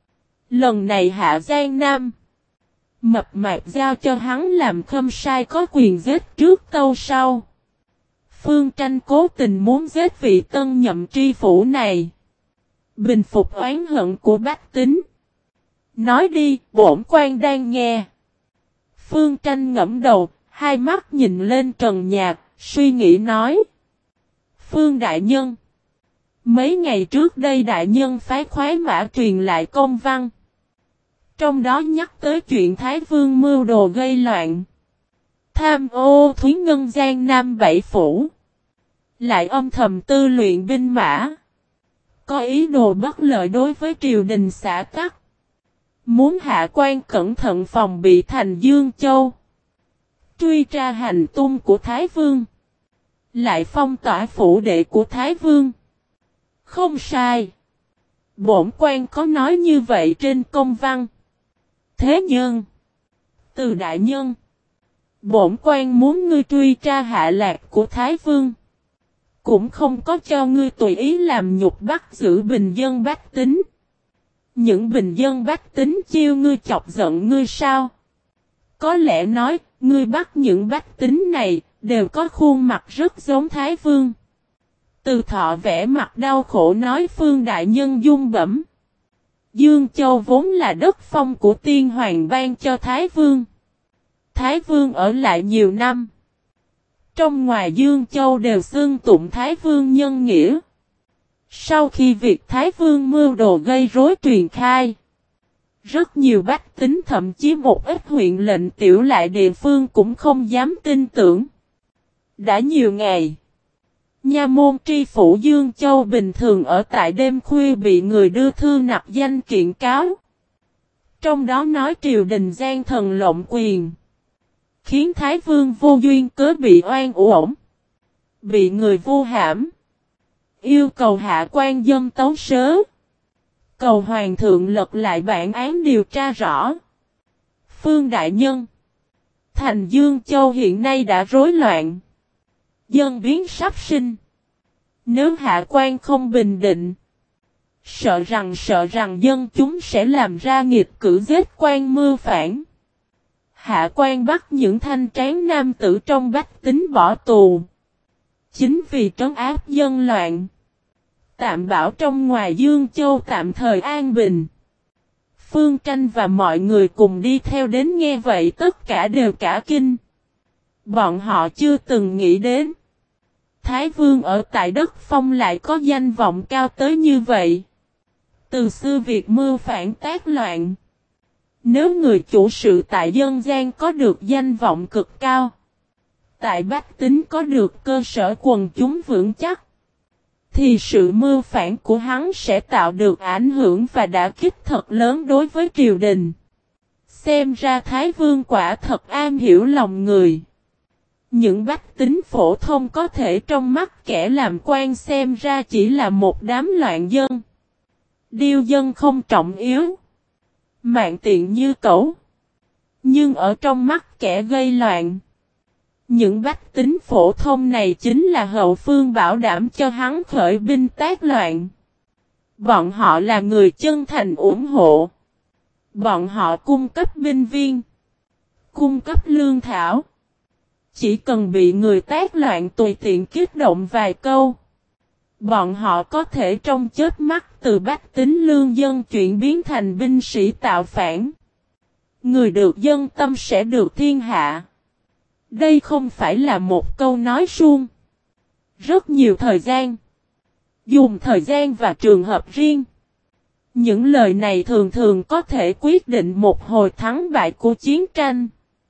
Lần này Hạ Giang Nam. Mập mạp giao cho hắn làm khâm sai có quyền giết trước tâu sau. Phương Tranh cố tình muốn giết vị tân nhậm tri phủ này. Bình phục oán hận của bách tính. Nói đi, bổn quan đang nghe. Phương Tranh ngẫm đầu, hai mắt nhìn lên trần nhà, suy nghĩ nói. Phương đại nhân. Mấy ngày trước đây đại nhân phái khoái mã truyền lại công văn. Trong đó nhắc tới chuyện Thái Vương mưu đồ gây loạn. Tham ô thúy ngân Giang Nam bảy phủ. Lại âm thầm tư luyện binh mã. Có ý đồ bất lợi đối với triều đình xã tắc. Muốn hạ quan cẩn thận phòng bị thành Dương Châu. Truy tra hành tung của Thái Vương. Lại phong tỏa phủ đệ của Thái Vương. Không sai. Bổn quan có nói như vậy trên công văn. Thế nhưng. Từ đại nhân. Bổn quan muốn ngươi truy tra hạ lạc của Thái Vương. Cũng không có cho ngươi tùy ý làm nhục bắt giữ bình dân bách tính. Những bình dân bách tính chiêu ngươi chọc giận ngươi sao? Có lẽ nói, ngươi bắt những bách tính này, đều có khuôn mặt rất giống Thái Vương. Từ Thọ vẻ mặt đau khổ nói Phương đại nhân dung bẩm. Dương Châu vốn là đất phong của tiên hoàng ban cho Thái Vương. Thái Vương ở lại nhiều năm. Trong ngoài Dương Châu đều xưng tụng Thái Vương nhân nghĩa. Sau khi việc Thái Vương mưu đồ gây rối truyền khai, rất nhiều bách tính thậm chí một ít huyện lệnh tiểu lại địa phương cũng không dám tin tưởng. Đã nhiều ngày, nha môn tri phủ Dương Châu bình thường ở tại đêm khuya bị người đưa thư nạp danh kiện cáo. Trong đó nói triều đình gian thần lộng quyền. Khiến Thái Vương vô duyên cớ bị oan uổng. Bị người vu hãm. Yêu cầu hạ quan dâng tấu sớ. Cầu hoàng thượng lật lại bản án điều tra rõ. Phương đại nhân. Thành Dương Châu hiện nay đã rối loạn. Dân biến sắp sinh. Nếu hạ quan không bình định, sợ rằng dân chúng sẽ làm ra nghịch cử giết quan mưu phản. Hạ quan bắt những thanh tráng nam tử trong bách tính bỏ tù. Chính vì trấn áp dân loạn. Tạm bảo trong ngoài Dương Châu tạm thời an bình. Phương Tranh và mọi người cùng đi theo đến nghe vậy tất cả đều cả kinh. Bọn họ chưa từng nghĩ đến. Thái Vương ở tại đất Phong lại có danh vọng cao tới như vậy. Từ xưa việc mưu phản tác loạn. Nếu người chủ sự tại dân gian có được danh vọng cực cao. Tại bách tính có được cơ sở quần chúng vững chắc. Thì sự mưu phản của hắn sẽ tạo được ảnh hưởng và đả kích thật lớn đối với triều đình. Xem ra Thái Vương quả thật am hiểu lòng người. Những bách tính phổ thông có thể trong mắt kẻ làm quan xem ra chỉ là một đám loạn dân. Điêu dân không trọng yếu. Mạng tiện như cẩu. Nhưng ở trong mắt kẻ gây loạn. Những bách tính phổ thông này chính là hậu phương bảo đảm cho hắn khởi binh tác loạn. Bọn họ là người chân thành ủng hộ. Bọn họ cung cấp binh viên. Cung cấp lương thảo. Chỉ cần bị người tác loạn tùy tiện kích động vài câu. Bọn họ có thể trong chớp mắt từ bách tính lương dân chuyển biến thành binh sĩ tạo phản. Người được dân tâm sẽ được thiên hạ. Đây không phải là một câu nói suông. Rất nhiều thời gian. Dùng thời gian và trường hợp riêng. Những lời này thường thường có thể quyết định một hồi thắng bại của chiến tranh.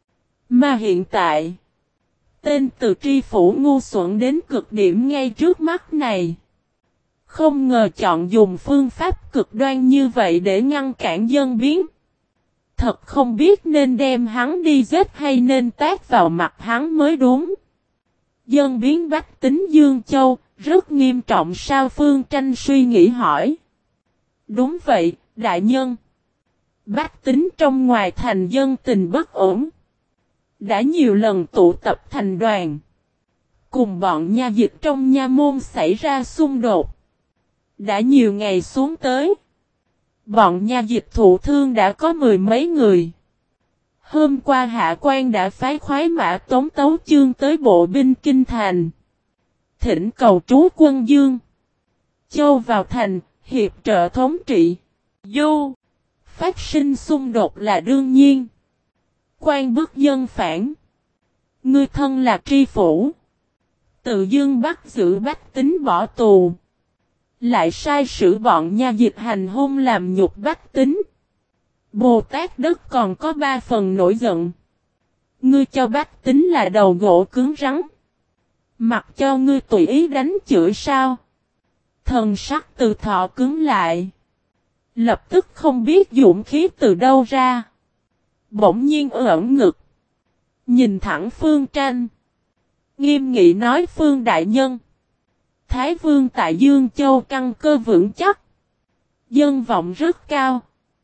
Mà hiện tại, tên từ tri phủ ngu xuẩn đến cực điểm ngay trước mắt này. Không ngờ chọn dùng phương pháp cực đoan như vậy để ngăn cản dân biến. Thật không biết nên đem hắn đi giết hay nên tát vào mặt hắn mới đúng. Dân biến bách tính Dương Châu, rất nghiêm trọng sao? Phương Tranh suy nghĩ hỏi. Đúng vậy, đại nhân. Bách tính trong ngoài thành dân tình bất ổn. Đã nhiều lần tụ tập thành đoàn. Cùng bọn nha dịch trong nha môn xảy ra xung đột. Đã nhiều ngày xuống tới. Bọn nha dịch thụ thương đã có mười mấy người. Hôm qua hạ quan đã phái khoái mã Tống Tấu Chương tới bộ binh kinh thành. Thỉnh cầu trú quân Dương Châu vào thành, hiệp trợ thống trị. Du, phát sinh xung đột là đương nhiên. Quan bức dân phản. Ngươi thân là tri phủ. Tự dưng bắt giữ bách tính bỏ tù. Lại sai sử bọn nha dịch hành hung làm nhục bách tính. Bồ Tát đất còn có 3 phần nổi giận. Ngươi cho bách tính là đầu gỗ cứng rắn. Mặc cho ngươi tùy ý đánh chửi sao? Thần sắc Từ Thọ cứng lại. Lập tức không biết dũng khí từ đâu ra. Bỗng nhiên ẩn ngực. Nhìn thẳng Phương Tranh. Nghiêm nghị nói: Phương đại nhân. Thái Vương tại Dương Châu căn cơ vững chắc. Dân vọng rất cao.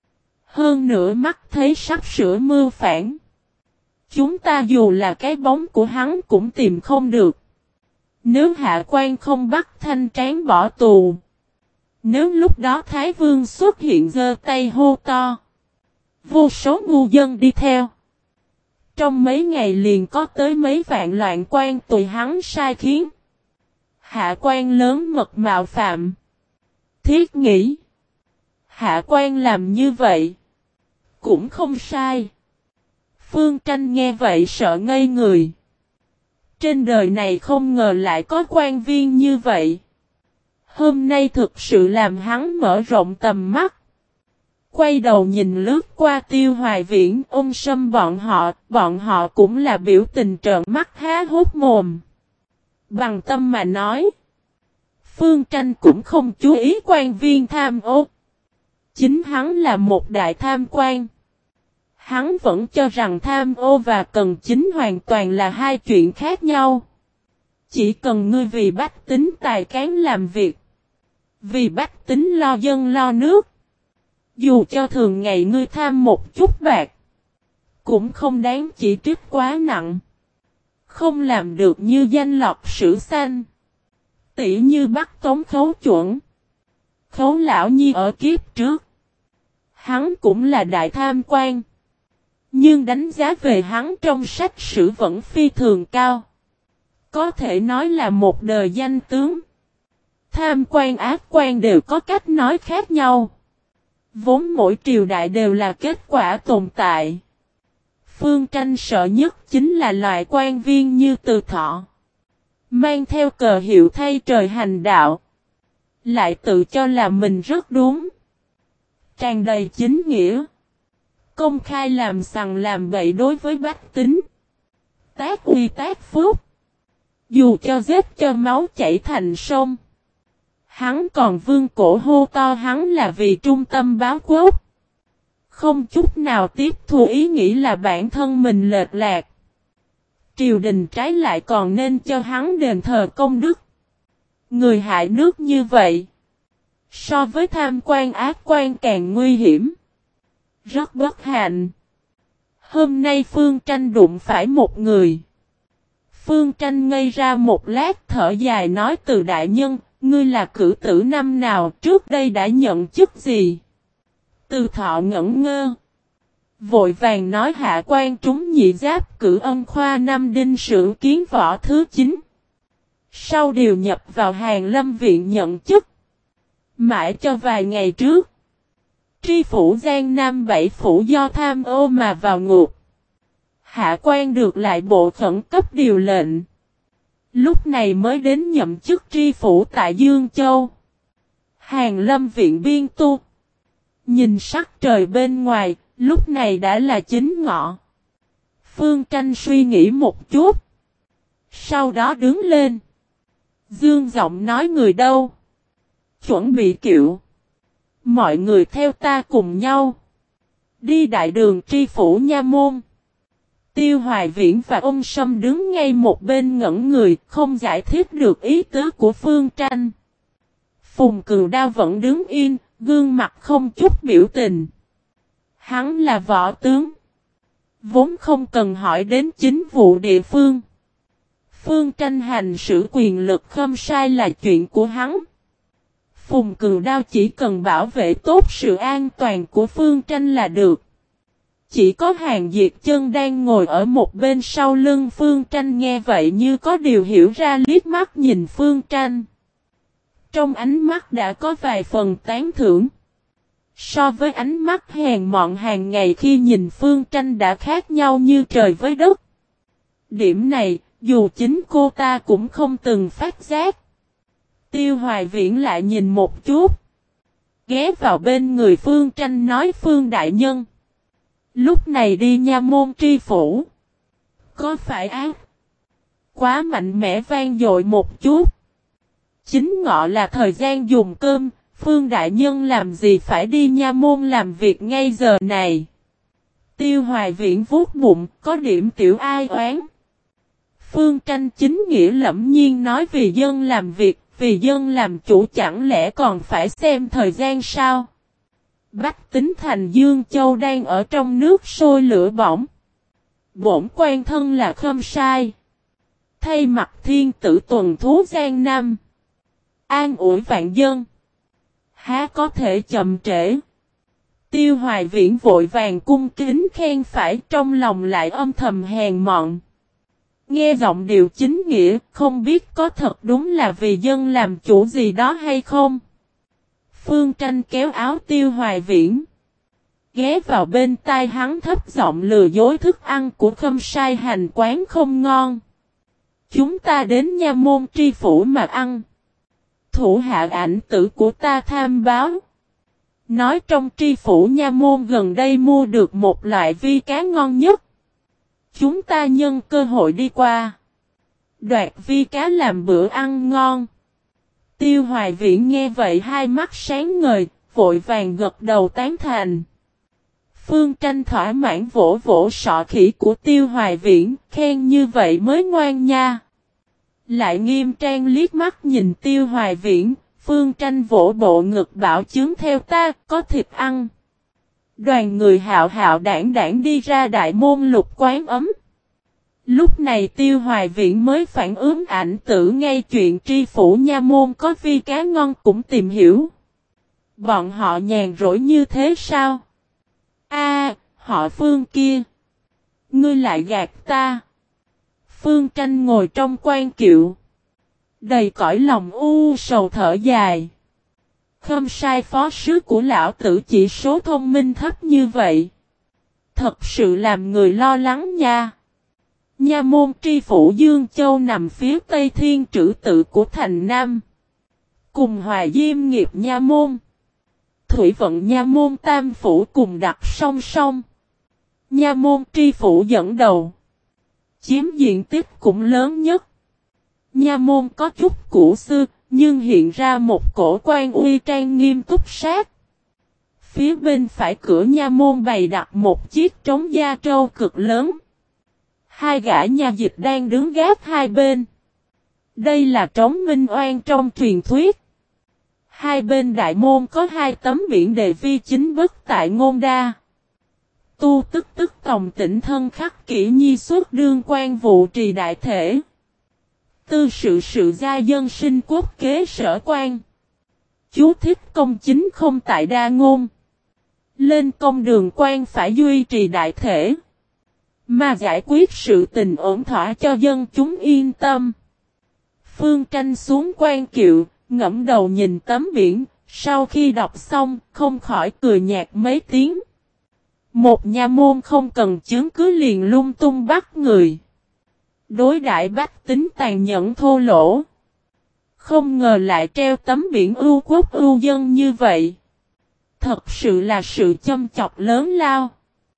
Hơn nữa mắt thấy sắp sửa mưu phản. Chúng ta dù là cái bóng của hắn cũng tìm không được. Nếu hạ quan không bắt thanh tráng bỏ tù. Nếu lúc đó Thái Vương xuất hiện giơ tay hô to. Vô số ngu dân đi theo. Trong mấy ngày liền có tới mấy vạn loạn quan tùy hắn sai khiến. Hạ quan lớn mật mạo phạm. Thiết nghĩ. Hạ quan làm như vậy. Cũng không sai. Phương Tranh nghe vậy sợ ngây người. Trên đời này không ngờ lại có quan viên như vậy. Hôm nay thực sự làm hắn mở rộng tầm mắt. Quay đầu nhìn lướt qua Tiêu Hoài Viễn, Ôn Sâm bọn họ cũng là biểu tình trợn mắt há hốt mồm. Bằng tâm mà nói. Phương Tranh cũng không chú ý quan viên tham ô. Chính hắn là một đại tham quan. Hắn vẫn cho rằng tham ô và cần chính hoàn toàn là hai chuyện khác nhau. Chỉ cần ngươi vì bách tính tài cán làm việc. Vì bách tính lo dân lo nước. Dù cho thường ngày ngươi tham một chút bạc. cũng không đáng chỉ trích quá nặng. Không làm được như danh lọc sử xanh. Tỉ như bắt tống Khấu Chuẩn. Khấu Lão Nhi ở kiếp trước. Hắn cũng là đại tham quan. Nhưng đánh giá về hắn trong sách sử vẫn phi thường cao. Có thể nói là một đời danh tướng. Tham quan ác quan đều có cách nói khác nhau. Vốn mỗi triều đại đều là kết quả tồn tại. Phương Tranh sợ nhất chính là loại quan viên như Từ Thọ. Mang theo cờ hiệu thay trời hành đạo. Lại tự cho là mình rất đúng. Tràn đầy chính nghĩa. Công khai làm sằng làm bậy đối với bách tính. Tác uy tác phúc. Dù cho giết cho máu chảy thành sông. Hắn còn vương cổ hô to hắn là vì trung tâm báo quốc. Không chút nào tiếp thu ý nghĩ là bản thân mình lệch lạc. Triều đình trái lại còn nên cho hắn đền thờ công đức. Người hại nước như vậy. So với tham quan ác quan càng nguy hiểm. Rất bất hạnh. Hôm nay Phương Tranh đụng phải một người. Phương Tranh ngây ra một lát thở dài nói Từ đại nhân, ngươi là cử tử năm nào trước đây đã nhận chức gì? Từ Thọ ngẩn ngơ. Vội vàng nói hạ quan trúng nhị giáp cử ân khoa năm đinh sử kiến võ thứ 9. Sau điều nhập vào Hàn Lâm viện nhận chức. Mãi cho vài ngày trước. Tri phủ Giang Nam 7 phủ do tham ô mà vào ngục. Hạ quan được lại bộ khẩn cấp điều lệnh. Lúc này mới đến nhậm chức tri phủ tại Dương Châu. Hàn Lâm viện biên tu. Nhìn sắc trời bên ngoài, lúc này đã là 9 ngọ. Phương Tranh suy nghĩ một chút. Sau đó đứng lên. Dương giọng nói người đâu? Chuẩn bị kiệu. Mọi người theo ta cùng nhau. Đi đại đường tri phủ nha môn. Tiêu Hoài Viễn và ông Sâm đứng ngay một bên ngẩn người, không giải thích được ý tứ của Phương Tranh. Phùng Cừu Đao vẫn đứng yên, gương mặt không chút biểu tình. Hắn là võ tướng. Vốn không cần hỏi đến chính vụ địa phương. Phương Tranh hành xử quyền lực không sai là chuyện của hắn. Phùng Cừu Đao chỉ cần bảo vệ tốt sự an toàn của Phương Tranh là được. Chỉ có Hàn Diệt Chân đang ngồi ở một bên sau lưng Phương Tranh nghe vậy như có điều hiểu ra liếc mắt nhìn Phương Tranh. Trong ánh mắt đã có vài phần tán thưởng. So với ánh mắt hèn mọn hàng ngày khi nhìn Phương Tranh đã khác nhau như trời với đất. Điểm này, dù chính cô ta cũng không từng phát giác. Tiêu Hoài Viễn lại nhìn một chút. Ghé vào bên người Phương Tranh nói Phương đại nhân. Lúc này đi nha môn tri phủ. Có phải ác? Quá mạnh mẽ vang dội một chút. Chính ngọ là thời gian dùng cơm. Phương đại nhân làm gì phải đi nha môn làm việc ngay giờ này. Tiêu Hoài Viễn vuốt bụng có điểm tiểu ai oán. Phương Tranh chính nghĩa lẫm nhiên nói vì dân làm việc. Vì dân làm chủ chẳng lẽ còn phải xem thời gian sao? Bách tính thành Dương Châu đang ở trong nước sôi lửa bỏng. Bổn quan thân là không sai. Thay mặt thiên tử tuần thú Giang Nam. An ủi vạn dân. Há có thể chậm trễ. Tiêu Hoài Viễn vội vàng cung kính khen phải trong lòng lại âm thầm hèn mọn. Nghe giọng điệu chính nghĩa, không biết có thật đúng là vì dân làm chủ gì đó hay không. Phương Tranh kéo áo Tiêu Hoài Viễn. Ghé vào bên tai hắn thấp giọng lừa dối thức ăn của Khâm Sai hành quán không ngon. Chúng ta đến nha môn tri phủ mà ăn. Thủ hạ ảnh tử của ta tham báo. Nói trong tri phủ nha môn gần đây mua được một loại vi cá ngon nhất. Chúng ta nhân cơ hội đi qua. Đoạt vi cá làm bữa ăn ngon. Tiêu Hoài Viễn nghe vậy hai mắt sáng ngời, vội vàng gật đầu tán thành. Phương Tranh thỏa mãn vỗ vỗ sọ khỉ của Tiêu Hoài Viễn, khen như vậy mới ngoan nha. Lại nghiêm trang liếc mắt nhìn Tiêu Hoài Viễn, Phương Tranh vỗ bộ ngực bảo chứng theo ta, có thịt ăn. Đoàn người hạo hạo đảng đảng đi ra đại môn Lục Quán ấm. Lúc này Tiêu Hoài Viễn mới phản ứng ảnh tử ngay chuyện tri phủ nha môn có vi cá ngon cũng tìm hiểu. Bọn họ nhàn rỗi như thế sao? Họ Phương kia. Ngươi lại gạt ta. Phương Tranh ngồi trong quan kiệu. Đầy cõi lòng sầu thở dài. Không sai, phó sứ của lão tử chỉ số thông minh thấp như vậy. Thật sự làm người lo lắng nha. Nha môn tri phủ Dương Châu nằm phía tây thiên trữ tự của thành Nam. Cùng Hòa Diêm nghiệp nha môn. Thủy vận nha môn tam phủ cùng đặt song song. Nha môn tri phủ dẫn đầu. Chiếm diện tích cũng lớn nhất. Nha môn có chút cũ xưa, nhưng hiện ra một cổ quan uy trang nghiêm túc sát. Phía bên phải cửa nha môn bày đặt một chiếc trống da trâu cực lớn. Hai gã nha dịch đang đứng gác hai bên. Đây là trống minh oan trong truyền thuyết. Hai bên đại môn có hai tấm biển đề vi chính bất tại ngôn đa. Tu tức tòng tỉnh thân khắc kỷ nhi xuất đương quan vụ trì đại thể. Tư sự gia dân sinh quốc kế sở quan. Chú thích công chính không tại đa ngôn. Lên công đường quan phải duy trì đại thể. Mà giải quyết sự tình ổn thỏa cho dân chúng yên tâm. Phương Tranh xuống quan kiệu, ngẫm đầu nhìn tấm biển, sau khi đọc xong, không khỏi cười nhạt mấy tiếng. Một nha môn không cần chứng cứ liền lung tung bắt người. Đối đãi bách tính tàn nhẫn thô lỗ. Không ngờ lại treo tấm biển ưu quốc ưu dân như vậy. Thật sự là sự châm chọc lớn lao.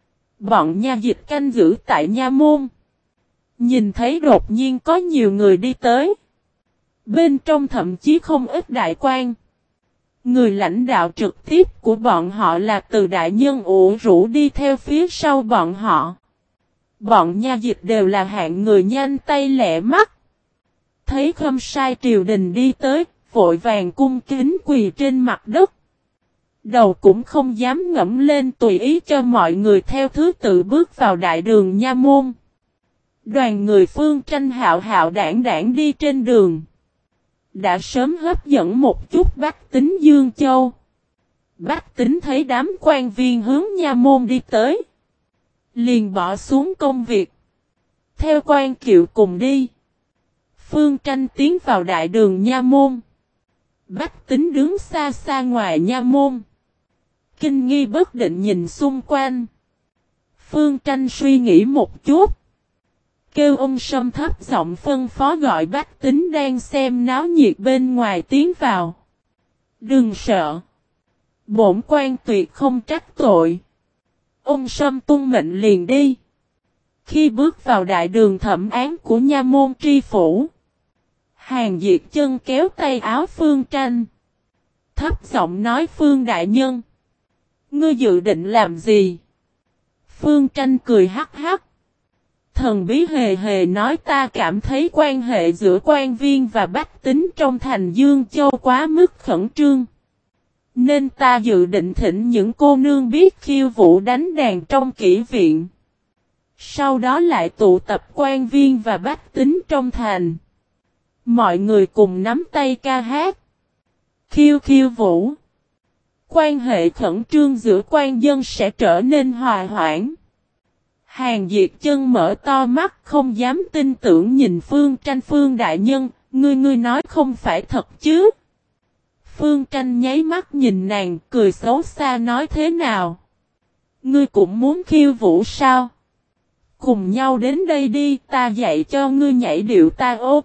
Bọn nha dịch canh giữ tại nha môn. Nhìn thấy đột nhiên có nhiều người đi tới. Bên trong thậm chí không ít đại quan. Người lãnh đạo trực tiếp của bọn họ là từ đại nhân ủ rũ đi theo phía sau bọn họ. Bọn nha dịch đều là hạng người nhanh tay lẹ mắt. Thấy Khâm sai triều đình đi tới, vội vàng cung kính quỳ trên mặt đất. Đầu cũng không dám ngẫm lên, tùy ý cho mọi người theo thứ tự bước vào đại đường nha môn. Đoàn người Phương Tranh hạo hạo đảng đảng đi trên đường. Đã sớm hấp dẫn một chút bách tính Dương Châu. Bách tính thấy đám quan viên hướng nha môn đi tới. Liền bỏ xuống công việc. Theo quan kiệu cùng đi. Phương Tranh tiến vào đại đường nha môn. Bách tính đứng xa xa ngoài nha môn. Kinh nghi bất định nhìn xung quanh. Phương Tranh suy nghĩ một chút. Kêu ông Sâm thấp giọng phân phó gọi bách tính đang xem náo nhiệt bên ngoài tiến vào. Đừng sợ. Bổn quan tuyệt không trách tội. Ông Sâm tuân mệnh liền đi. Khi bước vào đại đường thẩm án của nha môn tri phủ. Hàn Diệt Chân kéo tay áo Phương Tranh. Thấp giọng nói: Phương đại nhân. Ngươi dự định làm gì? Phương Tranh cười hắc hắc. Thần bí hề hề nói: ta cảm thấy quan hệ giữa quan viên và bách tính trong thành Dương Châu quá mức khẩn trương. Nên ta dự định thỉnh những cô nương biết khiêu vũ đánh đàn trong kỹ viện. Sau đó lại tụ tập quan viên và bách tính trong thành. Mọi người cùng nắm tay ca hát. Khiêu vũ. Quan hệ khẩn trương giữa quan dân sẽ trở nên hòa hoãn. Hàn Diệt Chân mở to mắt không dám tin tưởng nhìn Phương Tranh. Phương đại nhân, ngươi nói không phải thật chứ? Phương Tranh nháy mắt nhìn nàng, cười xấu xa nói: thế nào? Ngươi cũng muốn khiêu vũ sao? Cùng nhau đến đây đi, ta dạy cho ngươi nhảy điệu ta ốp.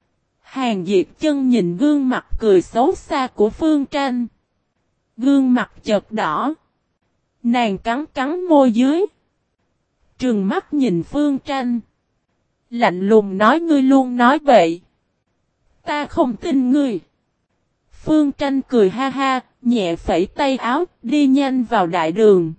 Hàn Diệt Chân nhìn gương mặt cười xấu xa của Phương Tranh. Gương mặt chợt đỏ. Nàng cắn môi dưới. Trừng mắt nhìn Phương Tranh. Lạnh lùng nói: ngươi luôn nói bậy. Ta không tin ngươi. Phương Tranh cười ha ha, nhẹ phẩy tay áo, đi nhanh vào đại đường.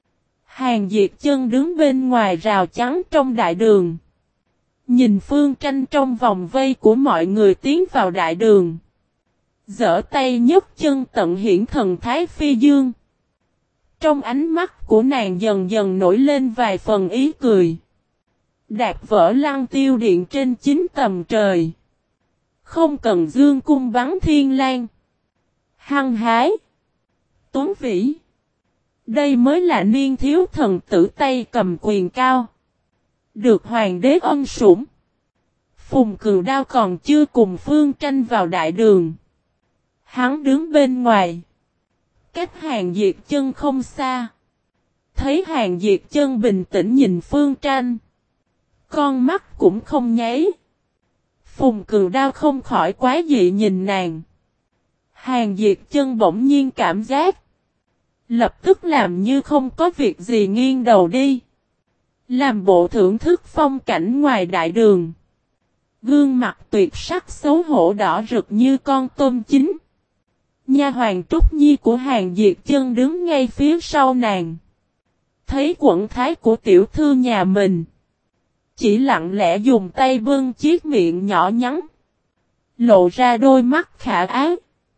Hàn Diệt Chân đứng bên ngoài rào chắn trong đại đường. Nhìn Phương Tranh trong vòng vây của mọi người tiến vào đại đường. Giở tay nhấc chân tận hiển thần thái phi dương. Trong ánh mắt của nàng dần dần nổi lên vài phần ý cười. Đạp vỡ lăng tiêu điện trên 9 tầng trời. Không cần dương cung bắn thiên lang. Hăng hái. Tuấn vĩ. Đây mới là niên thiếu thần tử tay cầm quyền cao. Được hoàng đế ân sủng. Phùng Cừu Đao còn chưa cùng Phương Tranh vào đại đường. Hắn đứng bên ngoài. Cách Hàng Diệt Chân không xa. Thấy Hàng Diệt Chân bình tĩnh nhìn Phương Tranh. Con mắt cũng không nháy. Phùng Cừu Đao không khỏi quá dị nhìn nàng. Hàng Diệt Chân bỗng nhiên cảm giác. Lập tức làm như không có việc gì nghiêng đầu đi. Làm bộ thưởng thức phong cảnh ngoài đại đường. Gương mặt tuyệt sắc xấu hổ đỏ rực như con tôm chín. Nha hoàn Trúc Nhi của Hàng Diệt Chân đứng ngay phía sau nàng. Thấy quận thái của tiểu thư nhà mình. Chỉ lặng lẽ dùng tay bưng chiếc miệng nhỏ nhắn. Lộ ra đôi mắt khả ái.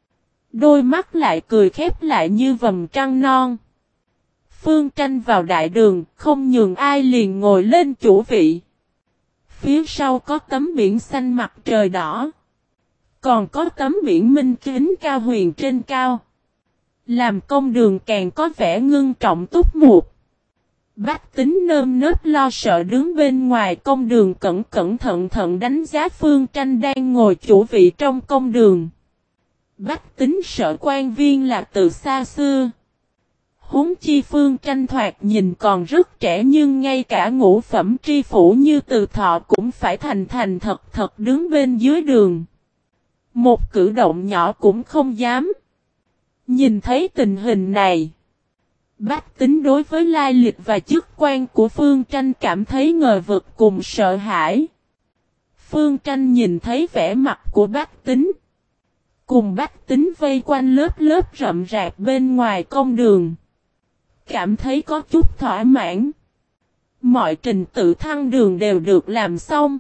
Đôi mắt lại cười khép lại như vầng trăng non. Phương Tranh vào đại đường, không nhường ai liền ngồi lên chủ vị. Phía sau có tấm biển xanh mặt trời đỏ. Còn có tấm biển minh kính cao huyền trên cao. Làm công đường càng có vẻ ngưng trọng túc mục. Bách Tính nơm nớp lo sợ đứng bên ngoài công đường cẩn cẩn thận thận đánh giá Phương Tranh đang ngồi chủ vị trong công đường. Bách Tính sợ quan viên là từ xa xưa. Huống chi Phương Tranh thoạt nhìn còn rất trẻ nhưng ngay cả ngũ phẩm tri phủ như Từ Thọ cũng phải thành thành thật thật đứng bên dưới đường. Một cử động nhỏ cũng không dám. Nhìn thấy tình hình này. Bách Tính đối với lai lịch và chức quan của Phương Tranh cảm thấy ngờ vực cùng sợ hãi. Phương Tranh nhìn thấy vẻ mặt của Bách Tính. Cùng Bách Tính vây quanh lớp lớp rậm rạp bên ngoài công đường. Cảm thấy có chút thỏa mãn. Mọi trình tự thăng đường đều được làm xong.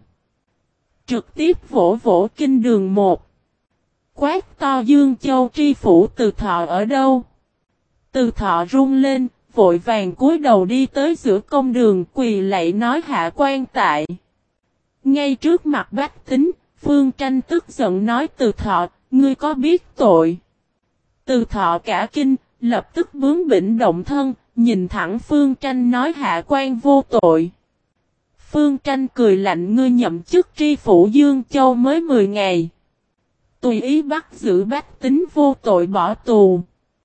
Trực tiếp vỗ vỗ kinh đường 1. Quát to Dương Châu tri phủ Từ Thọ ở đâu? Từ Thọ run lên, vội vàng cúi đầu đi tới giữa công đường quỳ lạy nói hạ quan tại. Ngay trước mặt Bách Tính, Phương Tranh tức giận nói Từ Thọ, ngươi có biết tội? Từ Thọ cả kinh, lập tức bướng bỉnh động thân, nhìn thẳng Phương Tranh nói hạ quan vô tội. Phương Tranh cười lạnh ngươi nhậm chức tri phủ Dương Châu mới 10 ngày. Tùy ý bắt giữ Bách Tính vô tội bỏ tù.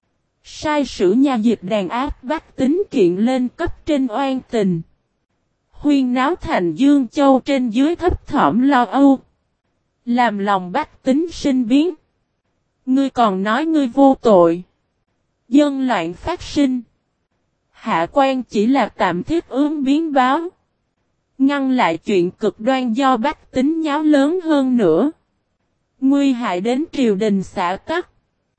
Sai sử nha dịch đàn áp Bách Tính kiện lên cấp trên oan tình. Huyên náo thành Dương Châu trên dưới thấp thỏm lo âu. Làm lòng Bách Tính sinh biến. Ngươi còn nói ngươi vô tội. Dân loạn phát sinh. Hạ quan chỉ là tạm thiết ứng biến báo. Ngăn lại chuyện cực đoan do Bách Tính nháo lớn hơn nữa. Nguy hại đến triều đình xã tắc.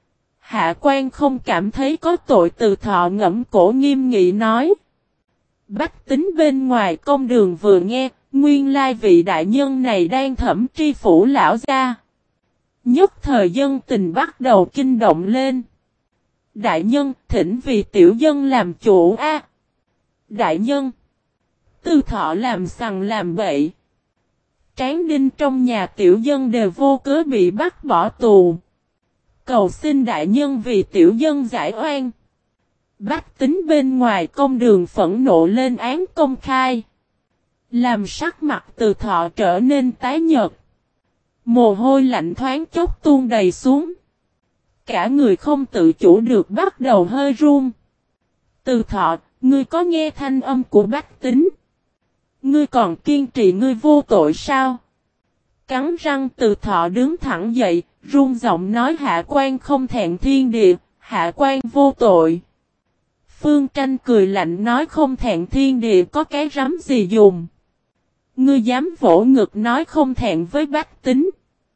Hạ quan không cảm thấy có tội. Từ Thọ ngẫm cổ nghiêm nghị nói. Bách Tính bên ngoài công đường vừa nghe, nguyên lai vị đại nhân này đang thẩm tri phủ lão gia. Nhất thời dân tình bắt đầu kinh động lên. Đại nhân, thỉnh vì tiểu dân làm chủ a. Đại nhân, Từ Thọ làm sằng làm bậy. Tráng đinh trong nhà tiểu dân đều vô cớ bị bắt bỏ tù. Cầu xin đại nhân vì tiểu dân giải oan. Bách Tính bên ngoài công đường phẫn nộ lên án công khai. Làm sắc mặt Từ Thọ trở nên tái nhợt. Mồ hôi lạnh thoáng chốc tuôn đầy xuống. Cả người không tự chủ được bắt đầu hơi run. Từ Thọ, ngươi có nghe thanh âm của Bách Tính? Ngươi còn kiên trì ngươi vô tội sao? Cắn răng Từ Thọ đứng thẳng dậy, run giọng nói hạ quan không thẹn thiên địa, hạ quan vô tội. Phương Tranh cười lạnh nói không thẹn thiên địa có cái rắm gì dùng. Ngươi dám vỗ ngực nói không thẹn với Bách Tính.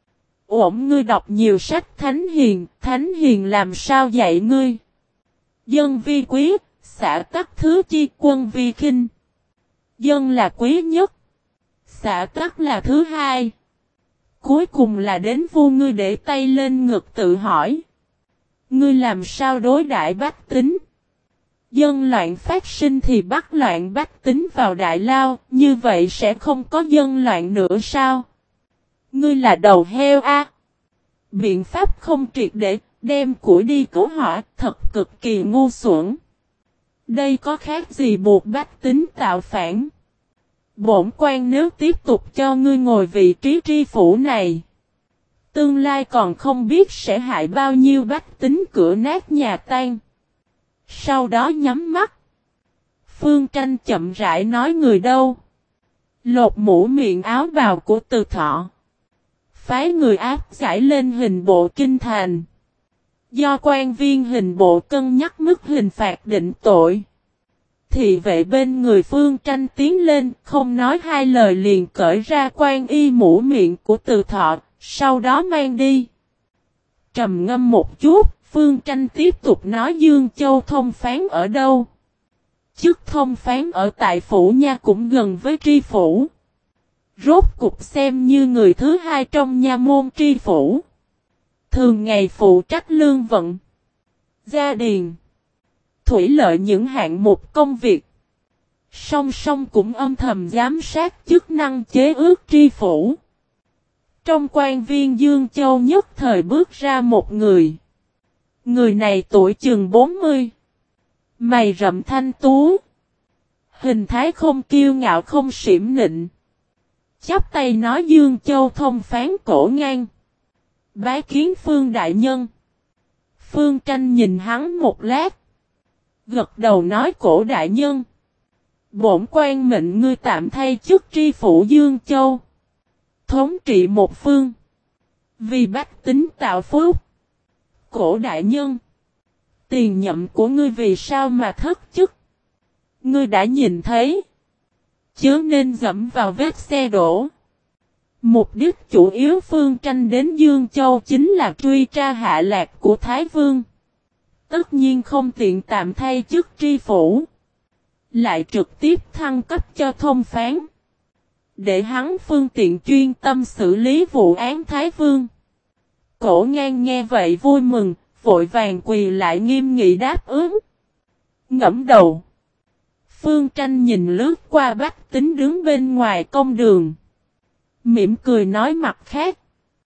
Ổn ngươi đọc nhiều sách Thánh Hiền làm sao dạy ngươi? Dân vi quý, xã tắc thứ chi quân vi khinh. Dân là quý nhất. Xã tắc là thứ hai. Cuối cùng là đến vua ngươi để tay lên ngực tự hỏi. Ngươi làm sao đối đãi Bách Tính? Dân loạn phát sinh thì bắt loạn bách tính vào đại lao, như vậy sẽ không có dân loạn nữa sao? Ngươi là đầu heo a. Biện pháp không triệt để, đem củi đi cứu hỏa, thật cực kỳ ngu xuẩn. Đây có khác gì buộc bách tính tạo phản? Bổn quan nếu tiếp tục cho ngươi ngồi vị trí tri phủ này, tương lai còn không biết sẽ hại bao nhiêu bách tính cửa nát nhà tan. Sau đó nhắm mắt. Phương Tranh chậm rãi nói người đâu. Lột mũ miệng áo bào của Từ Thọ. Phái người áp giải lên hình bộ kinh thành. Do quan viên hình bộ cân nhắc mức hình phạt định tội. Thị vệ bên người Phương Tranh tiến lên, không nói hai lời liền cởi ra quan y mũ miệng của Từ Thọ, sau đó mang đi. Trầm ngâm một chút, Phương Tranh tiếp tục nói Dương Châu thông phán ở đâu? Chức thông phán ở tại phủ nha cũng gần với tri phủ. Rốt cục xem như người thứ hai trong nha môn tri phủ. Thường ngày phụ trách lương vận, gia điền, thủy lợi những hạng mục công việc. Song song cũng âm thầm giám sát chức năng chế ước tri phủ. Trong quan viên Dương Châu nhất thời bước ra một người. Người này tuổi chừng 40. Mày rậm thanh tú. Hình thái không kiêu ngạo không xỉm nịnh. Chắp tay nói Dương Châu thông phán Cổ Ngang. Bái kiến Phương đại nhân. Phương Tranh nhìn hắn một lát. Gật đầu nói Cổ đại nhân. Bổn quan mệnh ngươi tạm thay chức tri phủ Dương Châu. Thống trị một phương. Vì bách tính tạo phúc. Cổ đại nhân. Tiền nhậm của ngươi vì sao mà thất chức? Ngươi đã nhìn thấy. Chớ nên dẫm vào vết xe đổ. Mục đích chủ yếu Phương Tranh đến Dương Châu chính là truy tra hạ lạc của Thái Vương. Tất nhiên không tiện tạm thay chức tri phủ. Lại trực tiếp thăng cấp cho thông phán. Để hắn phương tiện chuyên tâm xử lý vụ án Thái Vương. Cổ Ngang nghe vậy vui mừng, vội vàng quỳ lại nghiêm nghị đáp ứng. Ngẫm đầu. Phương Tranh nhìn lướt qua bách tính đứng bên ngoài công đường. Mỉm cười nói mặt khác.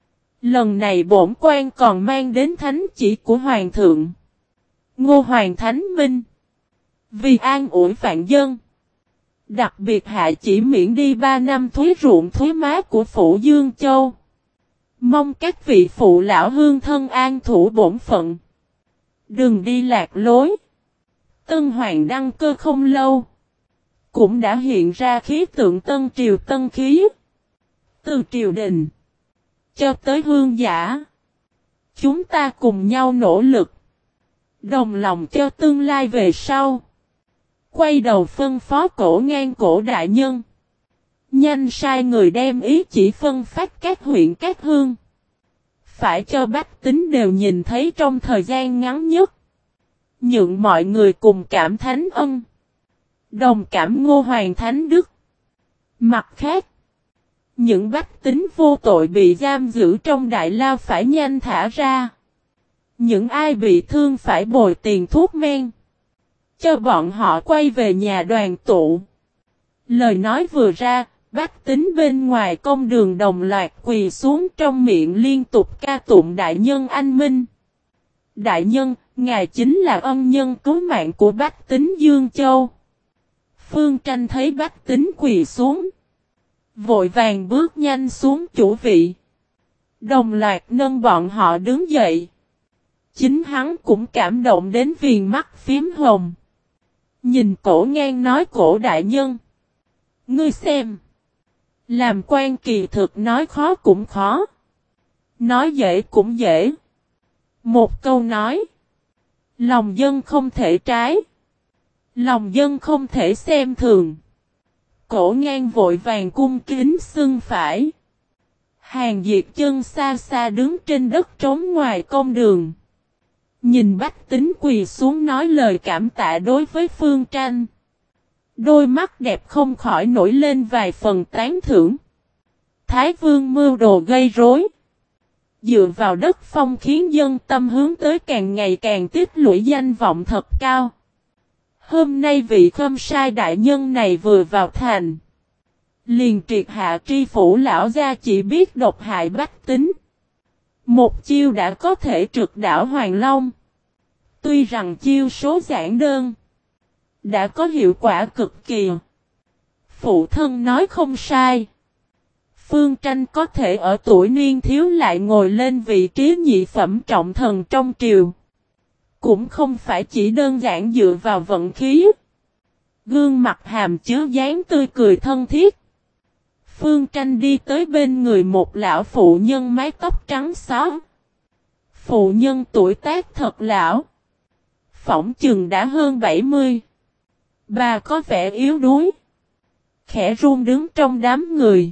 Lần này bổn quan còn mang đến thánh chỉ của Hoàng thượng. Ngô Hoàng Thánh Minh. Vì an ủi vạn dân. Đặc biệt hạ chỉ miễn đi 3 năm thuế ruộng thuế má của phủ Dương Châu. Mong các vị phụ lão hương thân an thủ bổn phận. Đừng đi lạc lối. Tân Hoàng đăng cơ không lâu. Cũng đã hiện ra khí tượng tân triều tân khí. Từ triều đình. Cho tới hương giả. Chúng ta cùng nhau nỗ lực. Đồng lòng cho tương lai về sau. Quay đầu phân phó Cổ Ngang Cổ đại nhân. Nhanh sai người đem ý chỉ phân phát các huyện các hương. Phải cho bách tính đều nhìn thấy trong thời gian ngắn nhất. Nhượng mọi người cùng cảm thánh ân. Đồng cảm Ngô Hoàng Thánh Đức. Mặt khác. Những bách tính vô tội bị giam giữ trong đại lao phải nhanh thả ra. Những ai bị thương phải bồi tiền thuốc men. Cho bọn họ quay về nhà đoàn tụ. Lời nói vừa ra, bách tính bên ngoài công đường đồng loạt quỳ xuống trong miệng liên tục ca tụng đại nhân anh minh. Đại nhân, ngài chính là ân nhân cứu mạng của bách tính Dương Châu. Phương Tranh thấy bách tính quỳ xuống. Vội vàng bước nhanh xuống chủ vị. Đồng loạt nâng bọn họ đứng dậy. Chính hắn cũng cảm động đến viền mắt phím hồng. Nhìn Cổ Ngang nói Cổ đại nhân. Ngươi xem. Làm quan kỳ thực nói khó cũng khó. Nói dễ cũng dễ. Một câu nói. Lòng dân không thể trái. Lòng dân không thể xem thường. Cổ Ngang vội vàng cung kính xưng phải. Hàng Diệt Chân xa xa đứng trên đất trống ngoài công đường. Nhìn bách tính quỳ xuống nói lời cảm tạ đối với Phương Tranh. Đôi mắt đẹp không khỏi nổi lên vài phần tán thưởng. Thái Vương mưu đồ gây rối. Dựa vào đất phong khiến dân tâm hướng tới càng ngày càng tích lũy danh vọng thật cao. Hôm nay vị khâm sai đại nhân này vừa vào thành. Liền triệt hạ tri phủ lão gia chỉ biết độc hại bách tính. Một chiêu đã có thể trượt đảo Hoàng Long. Tuy rằng chiêu số giản đơn, đã có hiệu quả cực kỳ. Phụ thân nói không sai. Phương Tranh có thể ở tuổi niên thiếu lại ngồi lên vị trí nhị phẩm trọng thần trong triều. Cũng không phải chỉ đơn giản dựa vào vận khí. Gương mặt hàm chứa dáng tươi cười thân thiết. Phương Tranh đi tới bên người một lão phụ nhân mái tóc trắng xóa. Phụ nhân tuổi tác thật lão. Phỏng chừng đã hơn 70. Bà có vẻ yếu đuối. Khẽ run đứng trong đám người.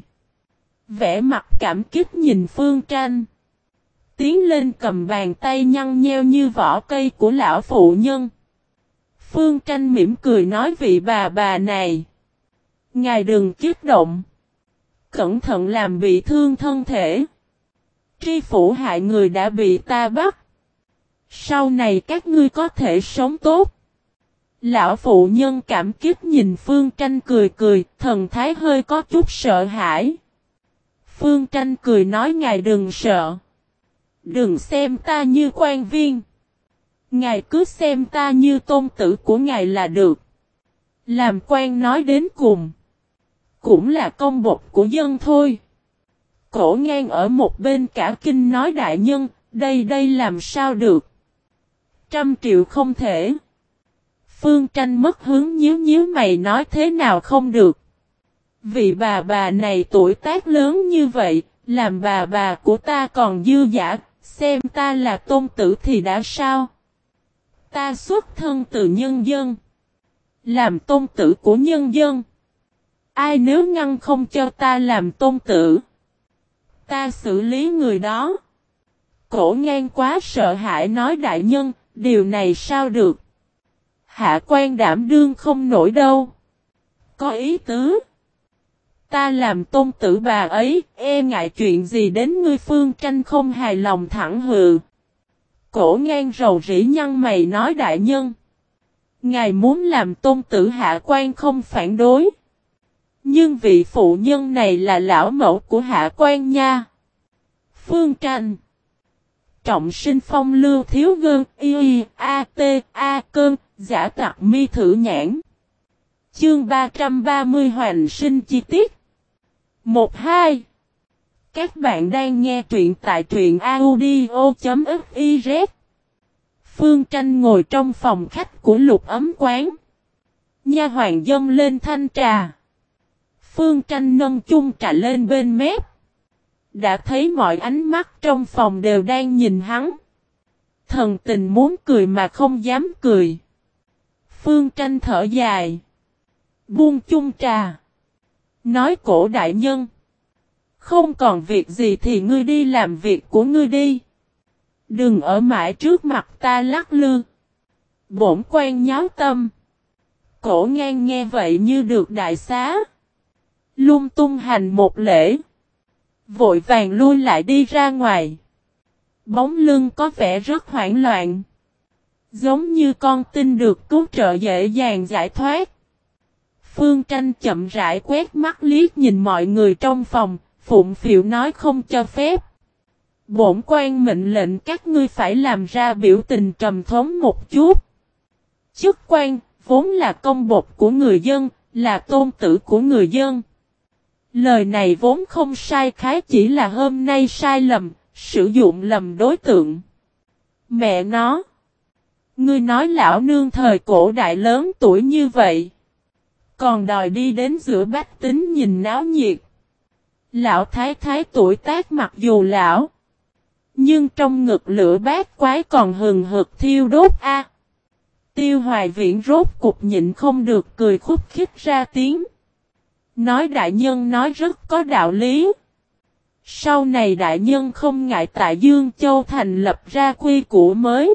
Vẻ mặt cảm kích nhìn Phương Tranh. Tiến lên cầm bàn tay nhăn nheo như vỏ cây của lão phụ nhân. Phương Tranh mỉm cười nói vị bà này. Ngài đừng kích động. Cẩn thận làm bị thương thân thể. Tri phủ hại người đã bị ta bắt. Sau này các ngươi có thể sống tốt. Lão phụ nhân cảm kích nhìn Phương Tranh cười cười, thần thái hơi có chút sợ hãi. Phương Tranh cười nói ngài đừng sợ. Đừng xem ta như quan viên. Ngài cứ xem ta như tôn tử của ngài là được. Làm quan nói đến cùng cũng là công bộc của dân thôi. Cổ ngang ở một bên cả kinh nói đại nhân, đây làm sao được. 100 triệu không thể. Phương Tranh mất hướng nhíu mày nói thế nào không được. Vị bà này tuổi tác lớn như vậy, làm bà của ta còn dư dả, xem ta là tôn tử thì đã sao. Ta xuất thân từ nhân dân. Làm tôn tử của nhân dân. Ai nếu ngăn không cho ta làm tôn tử, ta xử lý người đó. Cổ ngang quá sợ hãi nói đại nhân, điều này sao được. Hạ quan đảm đương không nổi đâu. Có ý tứ. Ta làm tôn tử bà ấy, e ngại chuyện gì đến ngươi. Phương Tranh không hài lòng thẳng hừ. Cổ ngang rầu rĩ nhăn mày nói đại nhân. Ngài muốn làm tôn tử hạ quan không phản đối. Nhưng vị phụ nhân này là lão mẫu của hạ quan nha. Phương Tranh. Trọng sinh phong lưu thiếu gơn a cơn, giả tặc mi thử nhãn. Chương 330 hoành sinh chi tiết. 1-2. Các bạn đang nghe truyện tại truyện audio.fiz. Phương Tranh ngồi trong phòng khách của Lục Ấm quán. Nha hoàn dâng lên thanh trà. Phương Tranh nâng chung trà lên bên mép. Đã thấy mọi ánh mắt trong phòng đều đang nhìn hắn. Thần tình muốn cười mà không dám cười. Phương Tranh thở dài. Buông chung trà. Nói cổ đại nhân. Không còn việc gì thì ngươi đi làm việc của ngươi đi. Đừng ở mãi trước mặt ta lắc lư. Bổn quan nháo tâm. Cổ ngang nghe vậy như được đại xá. Lung tung hành một lễ. Vội vàng lui lại đi ra ngoài. Bóng lưng có vẻ rất hoảng loạn. Giống như con tin được cứu trợ dễ dàng giải thoát. Phương Tranh chậm rãi quét mắt liếc nhìn mọi người trong phòng, phụng phịu nói không cho phép. Bổn quan mệnh lệnh các ngươi phải làm ra biểu tình trầm thống một chút. Chức quan, vốn là công bộc của người dân, là tôn tử của người dân. Lời này vốn không sai khái, chỉ là hôm nay sai lầm, sử dụng lầm đối tượng. Mẹ nó! Ngươi nói lão nương thời cổ đại lớn tuổi như vậy. Còn đòi đi đến giữa bách tính nhìn náo nhiệt. Lão thái thái tuổi tác mặc dù lão. Nhưng trong ngực lửa bát quái còn hừng hực thiêu đốt a. Tiêu Hoài Viễn rốt cục nhịn không được cười khúc khích ra tiếng. Nói đại nhân nói rất có đạo lý. Sau này đại nhân không ngại tại Dương Châu thành lập ra quy củ mới.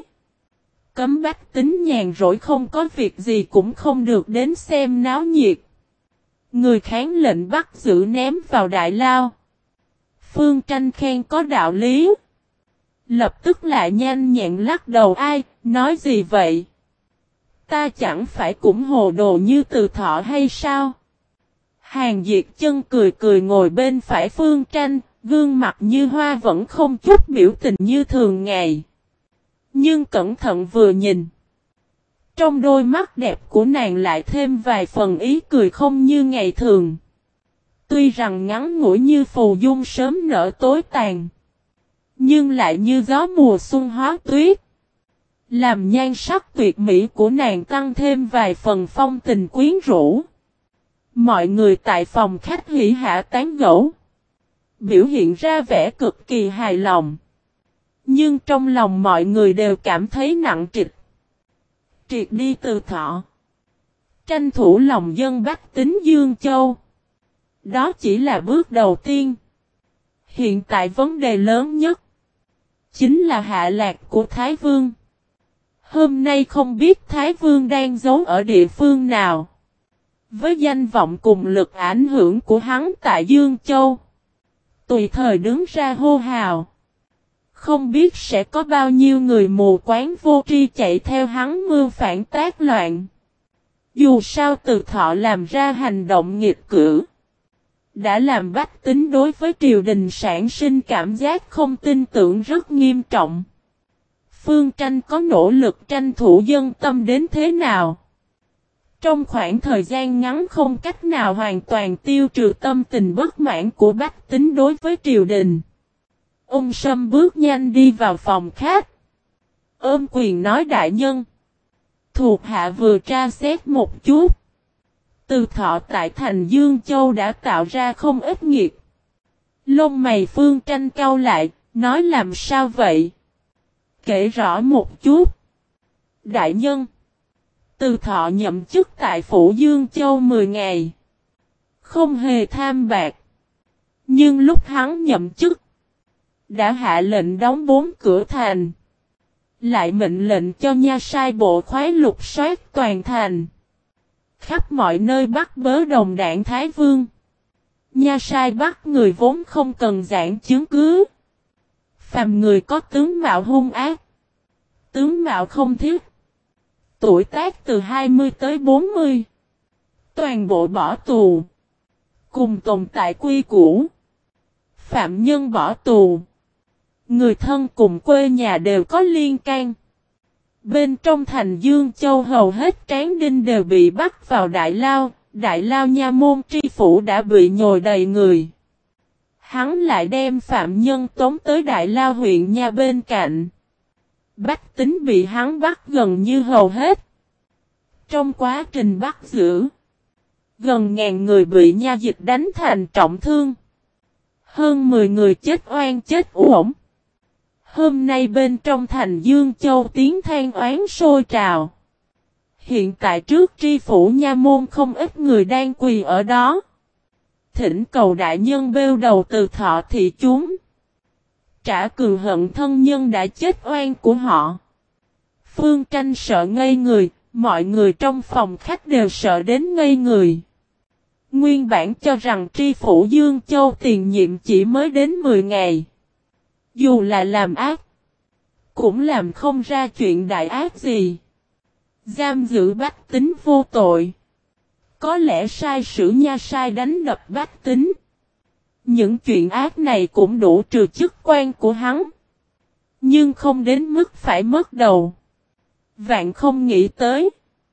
Cấm bách tính nhàn rỗi không có việc gì cũng không được đến xem náo nhiệt. Người kháng lệnh bắt giữ ném vào đại lao. Phương Tranh khen có đạo lý. Lập tức lại nhanh nhẹn lắc đầu ai, nói gì vậy? Ta chẳng phải cũng hồ đồ như Từ Thọ hay sao? Hàn Diệt Chân cười cười ngồi bên phải Phương Tranh, gương mặt như hoa vẫn không chút biểu tình như thường ngày. Nhưng cẩn thận vừa nhìn. Trong đôi mắt đẹp của nàng lại thêm vài phần ý cười không như ngày thường. Tuy rằng ngắn ngủi như phù dung sớm nở tối tàn. Nhưng lại như gió mùa xuân hóa tuyết. Làm nhan sắc tuyệt mỹ của nàng tăng thêm vài phần phong tình quyến rũ. Mọi người tại phòng khách hỉ hạ tán gẫu. Biểu hiện ra vẻ cực kỳ hài lòng. Nhưng trong lòng mọi người đều cảm thấy nặng trịch. Triệt đi Từ Thọ. Tranh thủ lòng dân bách tính Dương Châu. Đó chỉ là bước đầu tiên. Hiện tại vấn đề lớn nhất. Chính là hạ lạc của Thái Vương. Hôm nay không biết Thái Vương đang giấu ở địa phương nào. Với danh vọng cùng lực ảnh hưởng của hắn tại Dương Châu. Tùy thời đứng ra hô hào. Không biết sẽ có bao nhiêu người mù quáng vô tri chạy theo hắn mưu phản tác loạn. Dù sao Từ Thọ làm ra hành động nghịch cử. Đã làm bách tính đối với triều đình sản sinh cảm giác không tin tưởng rất nghiêm trọng. Phương Tranh có nỗ lực tranh thủ dân tâm đến thế nào? Trong khoảng thời gian ngắn không cách nào hoàn toàn tiêu trừ tâm tình bất mãn của bách tính đối với triều đình. Ông Sâm bước nhanh đi vào phòng khách. Ôm quyền nói đại nhân. Thuộc hạ vừa tra xét một chút. Từ Thọ tại thành Dương Châu đã tạo ra không ít nghiệt. Lông mày Phương Tranh cau lại, nói làm sao vậy? Kể rõ một chút. Đại nhân. Từ Thọ nhậm chức tại phủ Dương Châu 10 ngày. Không hề tham bạc. Nhưng lúc hắn nhậm chức. Đã hạ lệnh đóng 4 cửa thành. Lại mệnh lệnh cho nha sai bộ khoái lục soát toàn thành. Khắp mọi nơi bắt bớ đồng đảng Thái Vương. Nha sai bắt người vốn không cần giảng chứng cứ. Phàm người có tướng mạo hung ác. Tướng mạo không thiết. Tuổi tác từ 20 tới 40. Toàn bộ bỏ tù. Cùng tồn tại quy củ. Phạm nhân bỏ tù. Người thân cùng quê nhà đều có liên can. Bên trong thành Dương Châu hầu hết tráng đinh đều bị bắt vào Đại lao nha môn tri phủ đã bị nhồi đầy người. Hắn lại đem phạm nhân tống tới Đại lao huyện nha bên cạnh. Bách tính bị hắn bắt gần như hầu hết. Trong quá trình bắt giữ, gần ngàn người bị nha dịch đánh thành trọng thương. Hơn 10 người chết oan chết uổng. Hôm nay bên trong thành Dương Châu tiếng than oán sôi trào. Hiện tại trước tri phủ nha môn không ít người đang quỳ ở đó. Thỉnh cầu đại nhân bêu đầu Từ Thọ thị chúng. Trả cừu hận thân nhân đã chết oan của họ. Phương Tranh sợ ngây người, mọi người trong phòng khách đều sợ đến ngây người. Nguyên bản cho rằng tri phủ Dương Châu tiền nhiệm chỉ mới đến 10 ngày. Dù là làm ác, cũng làm không ra chuyện đại ác gì. Giam giữ bách tính vô tội. Có lẽ sai sử nha sai đánh đập bách tính. Những chuyện ác này cũng đủ trừ chức quan của hắn. Nhưng không đến mức phải mất đầu. Vạn không nghĩ tới.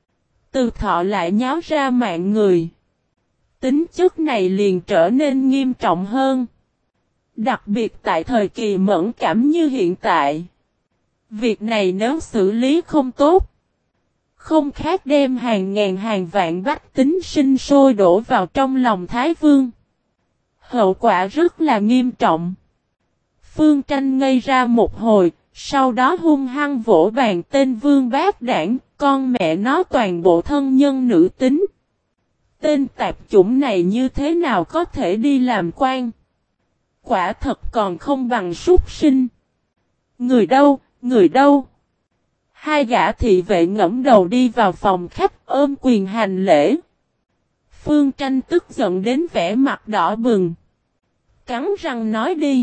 Từ Thọ lại nháo ra mạng người. Tính chất này liền trở nên nghiêm trọng hơn. Đặc biệt tại thời kỳ mẫn cảm như hiện tại. Việc này nếu xử lý không tốt. Không khác đem hàng ngàn hàng vạn bách tính sinh sôi đổ vào trong lòng Thái Vương. Hậu quả rất là nghiêm trọng. Phương Tranh ngây ra một hồi, sau đó hung hăng vỗ bàn tên Vương Bác Đảng, con mẹ nó toàn bộ thân nhân nữ tính. Tên tạp chủng này như thế nào có thể đi làm quan? Quả thật còn không bằng súc sinh. Người đâu, người đâu? Hai gã thị vệ ngẫm đầu đi vào phòng khách ôm quyền hành lễ. Phương Tranh tức giận đến vẻ mặt đỏ bừng. Cắn răng nói đi.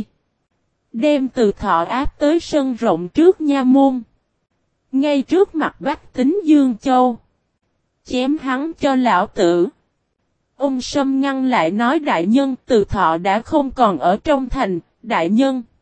Đem Từ Thọ áp tới sân rộng trước nha môn. Ngay trước mặt bách tính Dương Châu. Chém hắn cho lão tử. Ung Sâm ngăn lại nói đại nhân Từ Thọ đã không còn ở trong thành, đại nhân.